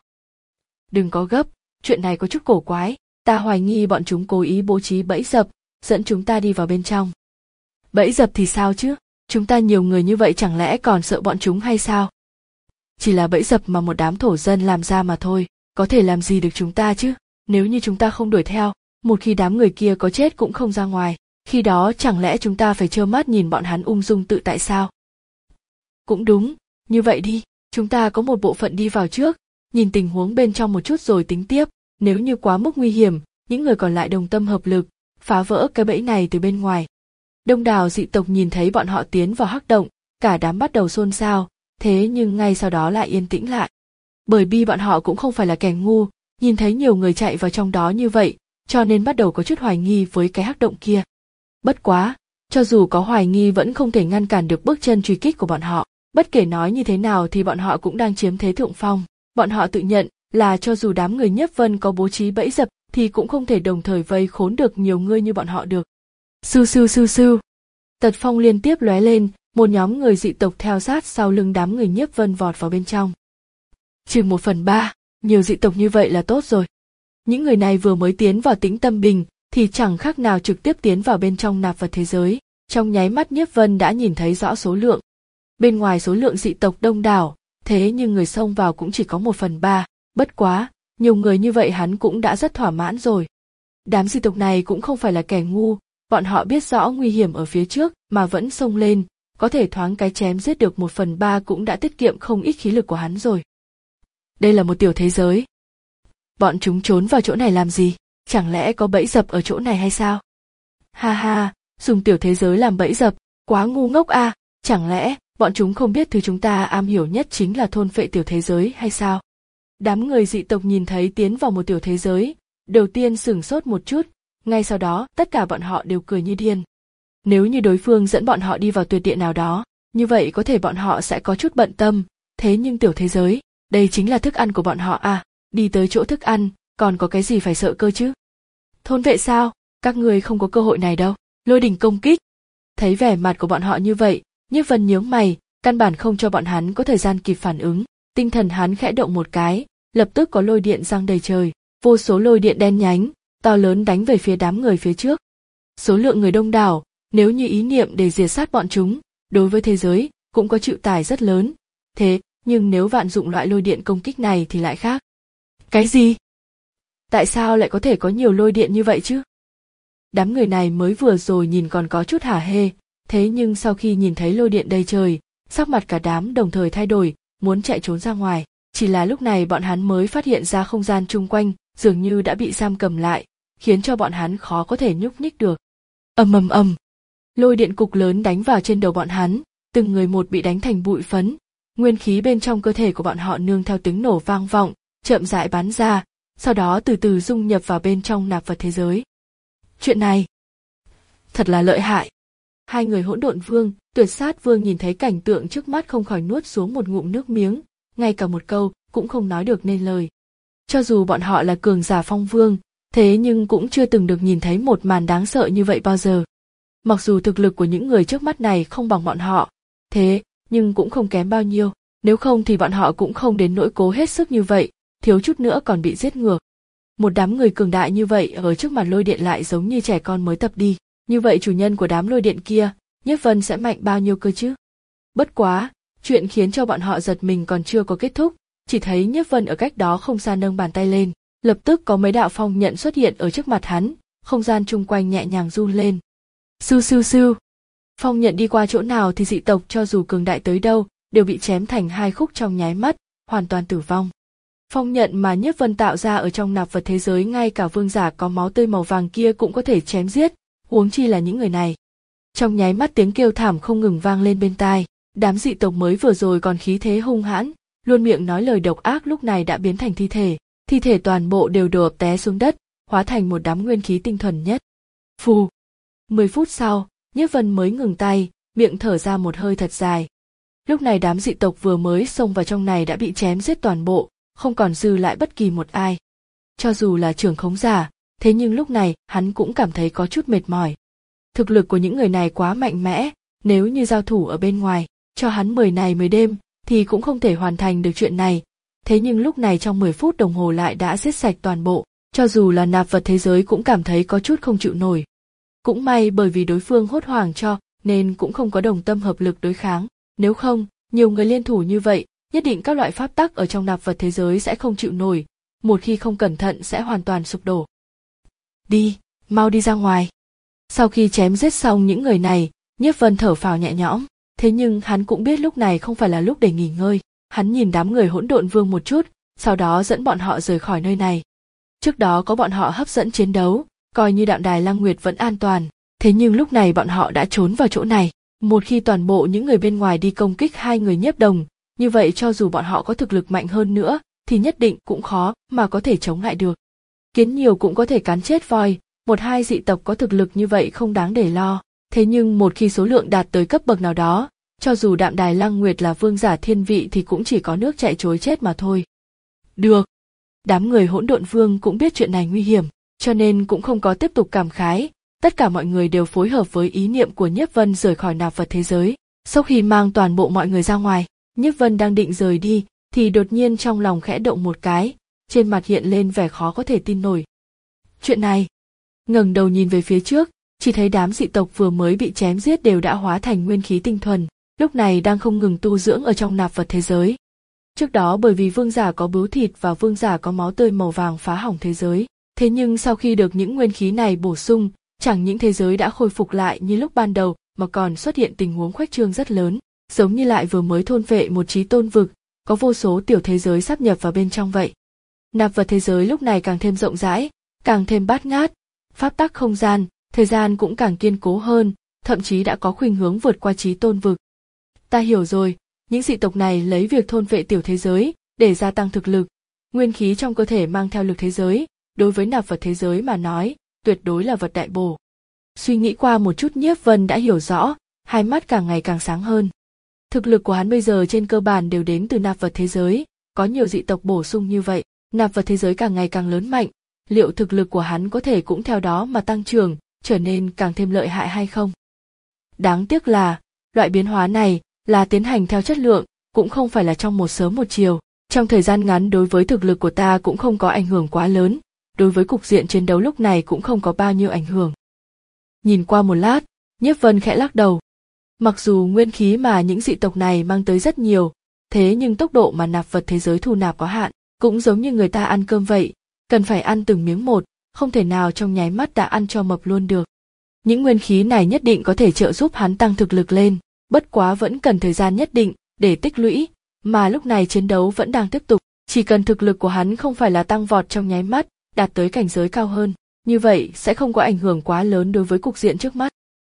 Đừng có gấp, chuyện này có chút cổ quái, ta hoài nghi bọn chúng cố ý bố trí bẫy dập, dẫn chúng ta đi vào bên trong. Bẫy dập thì sao chứ? Chúng ta nhiều người như vậy chẳng lẽ còn sợ bọn chúng hay sao? Chỉ là bẫy dập mà một đám thổ dân làm ra mà thôi, có thể làm gì được chúng ta chứ? Nếu như chúng ta không đuổi theo, một khi đám người kia có chết cũng không ra ngoài, khi đó chẳng lẽ chúng ta phải trơ mắt nhìn bọn hắn ung dung tự tại sao? Cũng đúng, như vậy đi, chúng ta có một bộ phận đi vào trước, nhìn tình huống bên trong một chút rồi tính tiếp, nếu như quá mức nguy hiểm, những người còn lại đồng tâm hợp lực, phá vỡ cái bẫy này từ bên ngoài. Đông đảo dị tộc nhìn thấy bọn họ tiến vào hắc động, cả đám bắt đầu xôn xao, thế nhưng ngay sau đó lại yên tĩnh lại. Bởi vì bọn họ cũng không phải là kẻ ngu, nhìn thấy nhiều người chạy vào trong đó như vậy, cho nên bắt đầu có chút hoài nghi với cái hắc động kia. Bất quá, cho dù có hoài nghi vẫn không thể ngăn cản được bước chân truy kích của bọn họ, bất kể nói như thế nào thì bọn họ cũng đang chiếm thế thượng phong, bọn họ tự nhận là cho dù đám người Nhiếp Vân có bố trí bẫy dập thì cũng không thể đồng thời vây khốn được nhiều người như bọn họ được. Sưu sưu sưu sưu. Tật phong liên tiếp lóe lên, một nhóm người dị tộc theo sát sau lưng đám người Nhiếp Vân vọt vào bên trong. Chừng một phần ba, nhiều dị tộc như vậy là tốt rồi. Những người này vừa mới tiến vào Tĩnh Tâm Bình thì chẳng khác nào trực tiếp tiến vào bên trong nạp vật thế giới. Trong nháy mắt Nhiếp Vân đã nhìn thấy rõ số lượng. Bên ngoài số lượng dị tộc đông đảo, thế nhưng người xông vào cũng chỉ có một phần ba. Bất quá, nhiều người như vậy hắn cũng đã rất thỏa mãn rồi. Đám dị tộc này cũng không phải là kẻ ngu, bọn họ biết rõ nguy hiểm ở phía trước mà vẫn xông lên, có thể thoáng cái chém giết được một phần ba cũng đã tiết kiệm không ít khí lực của hắn rồi. Đây là một tiểu thế giới. Bọn chúng trốn vào chỗ này làm gì? Chẳng lẽ có bẫy dập ở chỗ này hay sao? Ha ha, dùng tiểu thế giới làm bẫy dập, quá ngu ngốc a, à, chẳng lẽ bọn chúng không biết thứ chúng ta am hiểu nhất chính là thôn phệ tiểu thế giới hay sao? Đám người dị tộc nhìn thấy tiến vào một tiểu thế giới, đầu tiên sửng sốt một chút, ngay sau đó tất cả bọn họ đều cười như điên. Nếu như đối phương dẫn bọn họ đi vào tuyệt địa nào đó, như vậy có thể bọn họ sẽ có chút bận tâm, thế nhưng tiểu thế giới, đây chính là thức ăn của bọn họ à, đi tới chỗ thức ăn, còn có cái gì phải sợ cơ chứ? Thôn vệ sao? Các người không có cơ hội này đâu, lôi đỉnh công kích. Thấy vẻ mặt của bọn họ như vậy, Nhiếp Vân nhướng mày, căn bản không cho bọn hắn có thời gian kịp phản ứng, tinh thần hắn khẽ động một cái, lập tức có lôi điện giăng đầy trời, vô số lôi điện đen nhánh, to lớn đánh về phía đám người phía trước. Số lượng người đông đảo, nếu như ý niệm để diệt sát bọn chúng, đối với thế giới cũng có chịu tải rất lớn. Thế, nhưng nếu vạn dụng loại lôi điện công kích này thì lại khác. Cái gì? Tại sao lại có thể có nhiều lôi điện như vậy chứ? Đám người này mới vừa rồi nhìn còn có chút hả hê, thế nhưng sau khi nhìn thấy lôi điện đầy trời, sắc mặt cả đám đồng thời thay đổi, muốn chạy trốn ra ngoài. Chỉ là lúc này bọn hắn mới phát hiện ra không gian chung quanh dường như đã bị giam cầm lại, khiến cho bọn hắn khó có thể nhúc nhích được. Ầm ầm ầm, lôi điện cục lớn đánh vào trên đầu bọn hắn, từng người một bị đánh thành bụi phấn, nguyên khí bên trong cơ thể của bọn họ nương theo tiếng nổ vang vọng, chậm rãi bắn ra, sau đó từ từ dung nhập vào bên trong nạp vật thế giới. Chuyện này thật là lợi hại. Hai người hỗn độn vương, tuyệt sát vương nhìn thấy cảnh tượng trước mắt không khỏi nuốt xuống một ngụm nước miếng, ngay cả một câu cũng không nói được nên lời. Cho dù bọn họ là cường giả phong vương, thế nhưng cũng chưa từng được nhìn thấy một màn đáng sợ như vậy bao giờ. Mặc dù thực lực của những người trước mắt này không bằng bọn họ, thế nhưng cũng không kém bao nhiêu, nếu không thì bọn họ cũng không đến nỗi cố hết sức như vậy, thiếu chút nữa còn bị giết ngược. Một đám người cường đại như vậy ở trước mặt lôi điện lại giống như trẻ con mới tập đi, như vậy chủ nhân của đám lôi điện kia, Nhiếp Vân sẽ mạnh bao nhiêu cơ chứ? Bất quá, chuyện khiến cho bọn họ giật mình còn chưa có kết thúc, chỉ thấy Nhiếp Vân ở cách đó không xa nâng bàn tay lên, lập tức có mấy đạo phong nhận xuất hiện ở trước mặt hắn, không gian chung quanh nhẹ nhàng run lên. Sưu sưu sưu. Phong nhận đi qua chỗ nào thì dị tộc cho dù cường đại tới đâu, đều bị chém thành hai khúc trong nháy mắt, hoàn toàn tử vong. Phong nhận mà Nhiếp Vân tạo ra ở trong nạp vật thế giới ngay cả vương giả có máu tươi màu vàng kia cũng có thể chém giết, huống chi là những người này. Trong nháy mắt tiếng kêu thảm không ngừng vang lên bên tai, đám dị tộc mới vừa rồi còn khí thế hung hãn, luôn miệng nói lời độc ác lúc này đã biến thành thi thể, thi thể toàn bộ đều đổ ập té xuống đất, hóa thành một đám nguyên khí tinh thuần nhất. Phù. Mười phút sau, Nhiếp Vân mới ngừng tay, miệng thở ra một hơi thật dài. Lúc này đám dị tộc vừa mới xông vào trong này đã bị chém giết toàn bộ, không còn dư lại bất kỳ một ai. Cho dù là trưởng khống giả, thế nhưng lúc này hắn cũng cảm thấy có chút mệt mỏi. Thực lực của những người này quá mạnh mẽ, nếu như giao thủ ở bên ngoài, cho hắn mười ngày mười đêm, thì cũng không thể hoàn thành được chuyện này. Thế nhưng lúc này trong mười phút đồng hồ lại đã giết sạch toàn bộ, cho dù là nạp vật thế giới cũng cảm thấy có chút không chịu nổi. Cũng may bởi vì đối phương hốt hoảng cho nên cũng không có đồng tâm hợp lực đối kháng. Nếu không, nhiều người liên thủ như vậy, nhất định các loại pháp tắc ở trong nạp vật thế giới sẽ không chịu nổi, một khi không cẩn thận sẽ hoàn toàn sụp đổ. Đi, mau đi ra ngoài. Sau khi chém giết xong những người này, Nhiếp Vân thở phào nhẹ nhõm, thế nhưng hắn cũng biết lúc này không phải là lúc để nghỉ ngơi. Hắn nhìn đám người hỗn độn vương một chút, sau đó dẫn bọn họ rời khỏi nơi này. Trước đó có bọn họ hấp dẫn chiến đấu, coi như Đạm Đài Lăng Nguyệt vẫn an toàn, thế nhưng lúc này bọn họ đã trốn vào chỗ này. Một khi toàn bộ những người bên ngoài đi công kích hai người Nhiếp Đồng, như vậy cho dù bọn họ có thực lực mạnh hơn nữa, thì nhất định cũng khó mà có thể chống lại được. Kiến nhiều cũng có thể cắn chết voi, một hai dị tộc có thực lực như vậy không đáng để lo. Thế nhưng một khi số lượng đạt tới cấp bậc nào đó, cho dù Đạm Đài Lăng Nguyệt là vương giả thiên vị thì cũng chỉ có nước chạy trối chết mà thôi. Được. Đám người hỗn độn vương cũng biết chuyện này nguy hiểm, cho nên cũng không có tiếp tục cảm khái. Tất cả mọi người đều phối hợp với ý niệm của Nhiếp Vân rời khỏi nạp vật thế giới. Sau khi mang toàn bộ mọi người ra ngoài, Nhiếp Vân đang định rời đi, thì đột nhiên trong lòng khẽ động một cái, trên mặt hiện lên vẻ khó có thể tin nổi. Chuyện này, ngẩng đầu nhìn về phía trước, chỉ thấy đám dị tộc vừa mới bị chém giết đều đã hóa thành nguyên khí tinh thuần, lúc này đang không ngừng tu dưỡng ở trong nạp vật thế giới. Trước đó bởi vì vương giả có bướu thịt và vương giả có máu tươi màu vàng phá hỏng thế giới, thế nhưng sau khi được những nguyên khí này bổ sung, chẳng những thế giới đã khôi phục lại như lúc ban đầu mà còn xuất hiện tình huống khuếch trương rất lớn, giống như lại vừa mới thôn phệ một chí tôn vực, có vô số tiểu thế giới sáp nhập vào bên trong vậy. Nạp vật thế giới lúc này càng thêm rộng rãi, càng thêm bát ngát, pháp tắc không gian, thời gian cũng càng kiên cố hơn, thậm chí đã có khuynh hướng vượt qua chí tôn vực. Ta hiểu rồi, những dị tộc này lấy việc thôn phệ tiểu thế giới để gia tăng thực lực, nguyên khí trong cơ thể mang theo lực thế giới, đối với nạp vật thế giới mà nói, tuyệt đối là vật đại bổ. Suy nghĩ qua một chút Nhiếp Vân đã hiểu rõ, hai mắt càng ngày càng sáng hơn. Thực lực của hắn bây giờ trên cơ bản đều đến từ nạp vật thế giới, có nhiều dị tộc bổ sung như vậy, nạp vật thế giới càng ngày càng lớn mạnh, liệu thực lực của hắn có thể cũng theo đó mà tăng trưởng, trở nên càng thêm lợi hại hay không? Đáng tiếc là, loại biến hóa này là tiến hành theo chất lượng, cũng không phải là trong một sớm một chiều, trong thời gian ngắn đối với thực lực của ta cũng không có ảnh hưởng quá lớn, đối với cục diện chiến đấu lúc này cũng không có bao nhiêu ảnh hưởng. Nhìn qua một lát, Nhiếp Vân khẽ lắc đầu. Mặc dù nguyên khí mà những dị tộc này mang tới rất nhiều, thế nhưng tốc độ mà nạp vật thế giới thu nạp có hạn, cũng giống như người ta ăn cơm vậy, cần phải ăn từng miếng một, không thể nào trong nháy mắt đã ăn cho mập luôn được. Những nguyên khí này nhất định có thể trợ giúp hắn tăng thực lực lên, bất quá vẫn cần thời gian nhất định để tích lũy, mà lúc này chiến đấu vẫn đang tiếp tục, chỉ cần thực lực của hắn không phải là tăng vọt trong nháy mắt, đạt tới cảnh giới cao hơn, như vậy sẽ không có ảnh hưởng quá lớn đối với cục diện trước mắt.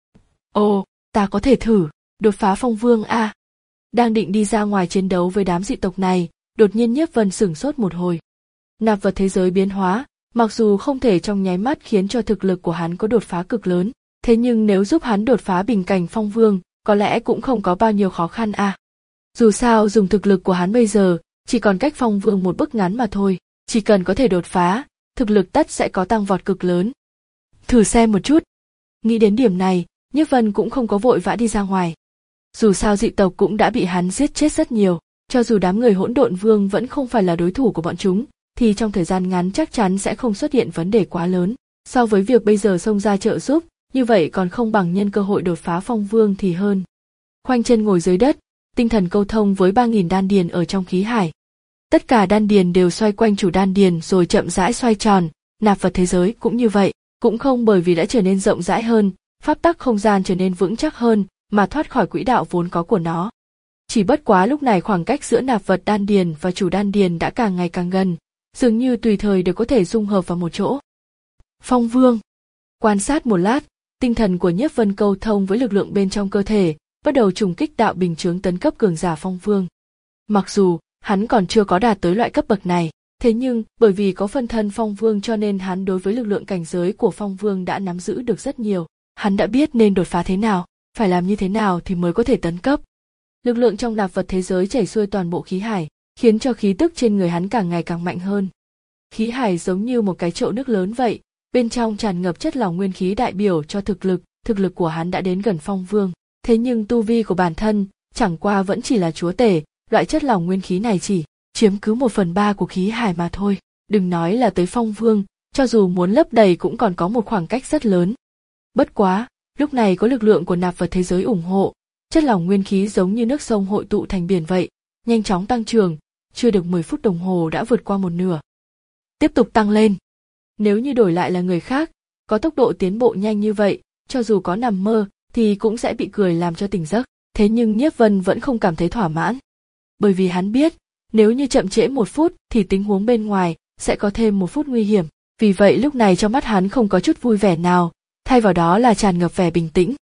Ồ, ta có thể thử, đột phá phong vương a. À. Đang định đi ra ngoài chiến đấu với đám dị tộc này, đột nhiên Nhiếp Vân sửng sốt một hồi. Nạp vật thế giới biến hóa, mặc dù không thể trong nháy mắt khiến cho thực lực của hắn có đột phá cực lớn, thế nhưng nếu giúp hắn đột phá bình cảnh phong vương, có lẽ cũng không có bao nhiêu khó khăn à. Dù sao dùng thực lực của hắn bây giờ, chỉ còn cách phong vương một bước ngắn mà thôi, chỉ cần có thể đột phá, thực lực tất sẽ có tăng vọt cực lớn. Thử xem một chút. Nghĩ đến điểm này, Nhiếp Vân cũng không có vội vã đi ra ngoài. Dù sao dị tộc cũng đã bị hắn giết chết rất nhiều, cho dù đám người hỗn độn vương vẫn không phải là đối thủ của bọn chúng, thì trong thời gian ngắn chắc chắn sẽ không xuất hiện vấn đề quá lớn. So với việc bây giờ xông ra trợ giúp, như vậy còn không bằng nhân cơ hội đột phá phong vương thì hơn. Khoanh chân ngồi dưới đất, tinh thần câu thông với ba nghìn đan điền ở trong khí hải. Tất cả đan điền đều xoay quanh chủ đan điền rồi chậm rãi xoay tròn, nạp vật thế giới cũng như vậy, cũng không bởi vì đã trở nên rộng rãi hơn, pháp tắc không gian trở nên vững chắc hơn, mà thoát khỏi quỹ đạo vốn có của nó. Chỉ bất quá lúc này khoảng cách giữa nạp vật đan điền và chủ đan điền đã càng ngày càng gần, dường như tùy thời đều có thể dung hợp vào một chỗ. Phong vương. Quan sát một lát, tinh thần của Nhiếp Vân câu thông với lực lượng bên trong cơ thể, bắt đầu trùng kích đạo bình chướng tấn cấp cường giả phong vương. Mặc dù hắn còn chưa có đạt tới loại cấp bậc này, thế nhưng bởi vì có phân thân phong vương cho nên hắn đối với lực lượng cảnh giới của phong vương đã nắm giữ được rất nhiều. Hắn đã biết nên đột phá thế nào, phải làm như thế nào thì mới có thể tấn cấp. Lực lượng trong nạp vật thế giới chảy xuôi toàn bộ khí hải, khiến cho khí tức trên người hắn càng ngày càng mạnh hơn. Khí hải giống như một cái chậu nước lớn vậy, bên trong tràn ngập chất lỏng nguyên khí đại biểu cho thực lực, thực lực của hắn đã đến gần phong vương. Thế nhưng tu vi của bản thân, chẳng qua vẫn chỉ là chúa tể, loại chất lỏng nguyên khí này chỉ chiếm cứ một phần ba của khí hải mà thôi. Đừng nói là tới phong vương, cho dù muốn lấp đầy cũng còn có một khoảng cách rất lớn. Bất quá, Lúc này có lực lượng của nạp vật thế giới ủng hộ, chất lỏng nguyên khí giống như nước sông hội tụ thành biển vậy, nhanh chóng tăng trưởng, chưa được mười phút đồng hồ đã vượt qua một nửa. Tiếp tục tăng lên. Nếu như đổi lại là người khác, có tốc độ tiến bộ nhanh như vậy, cho dù có nằm mơ thì cũng sẽ bị cười làm cho tỉnh giấc. Thế nhưng Nhiếp Vân vẫn không cảm thấy thỏa mãn. Bởi vì hắn biết, nếu như chậm trễ một phút thì tình huống bên ngoài sẽ có thêm một phút nguy hiểm. Vì vậy lúc này trong mắt hắn không có chút vui vẻ nào, thay vào đó là tràn ngập vẻ bình tĩnh.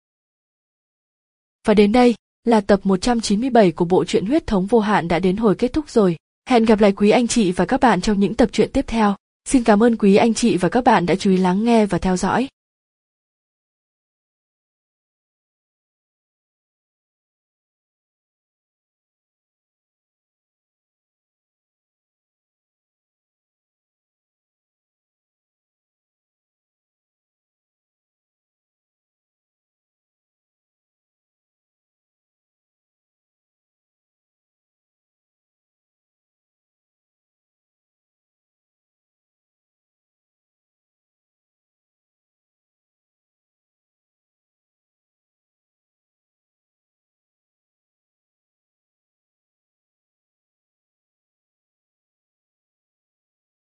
Và đến đây là tập một trăm chín mươi bảy của bộ truyện Huyết thống vô hạn đã đến hồi kết thúc rồi. Hẹn gặp lại quý anh chị và các bạn trong những tập truyện tiếp theo. Xin cảm ơn quý anh chị và các bạn đã chú ý lắng nghe và theo dõi.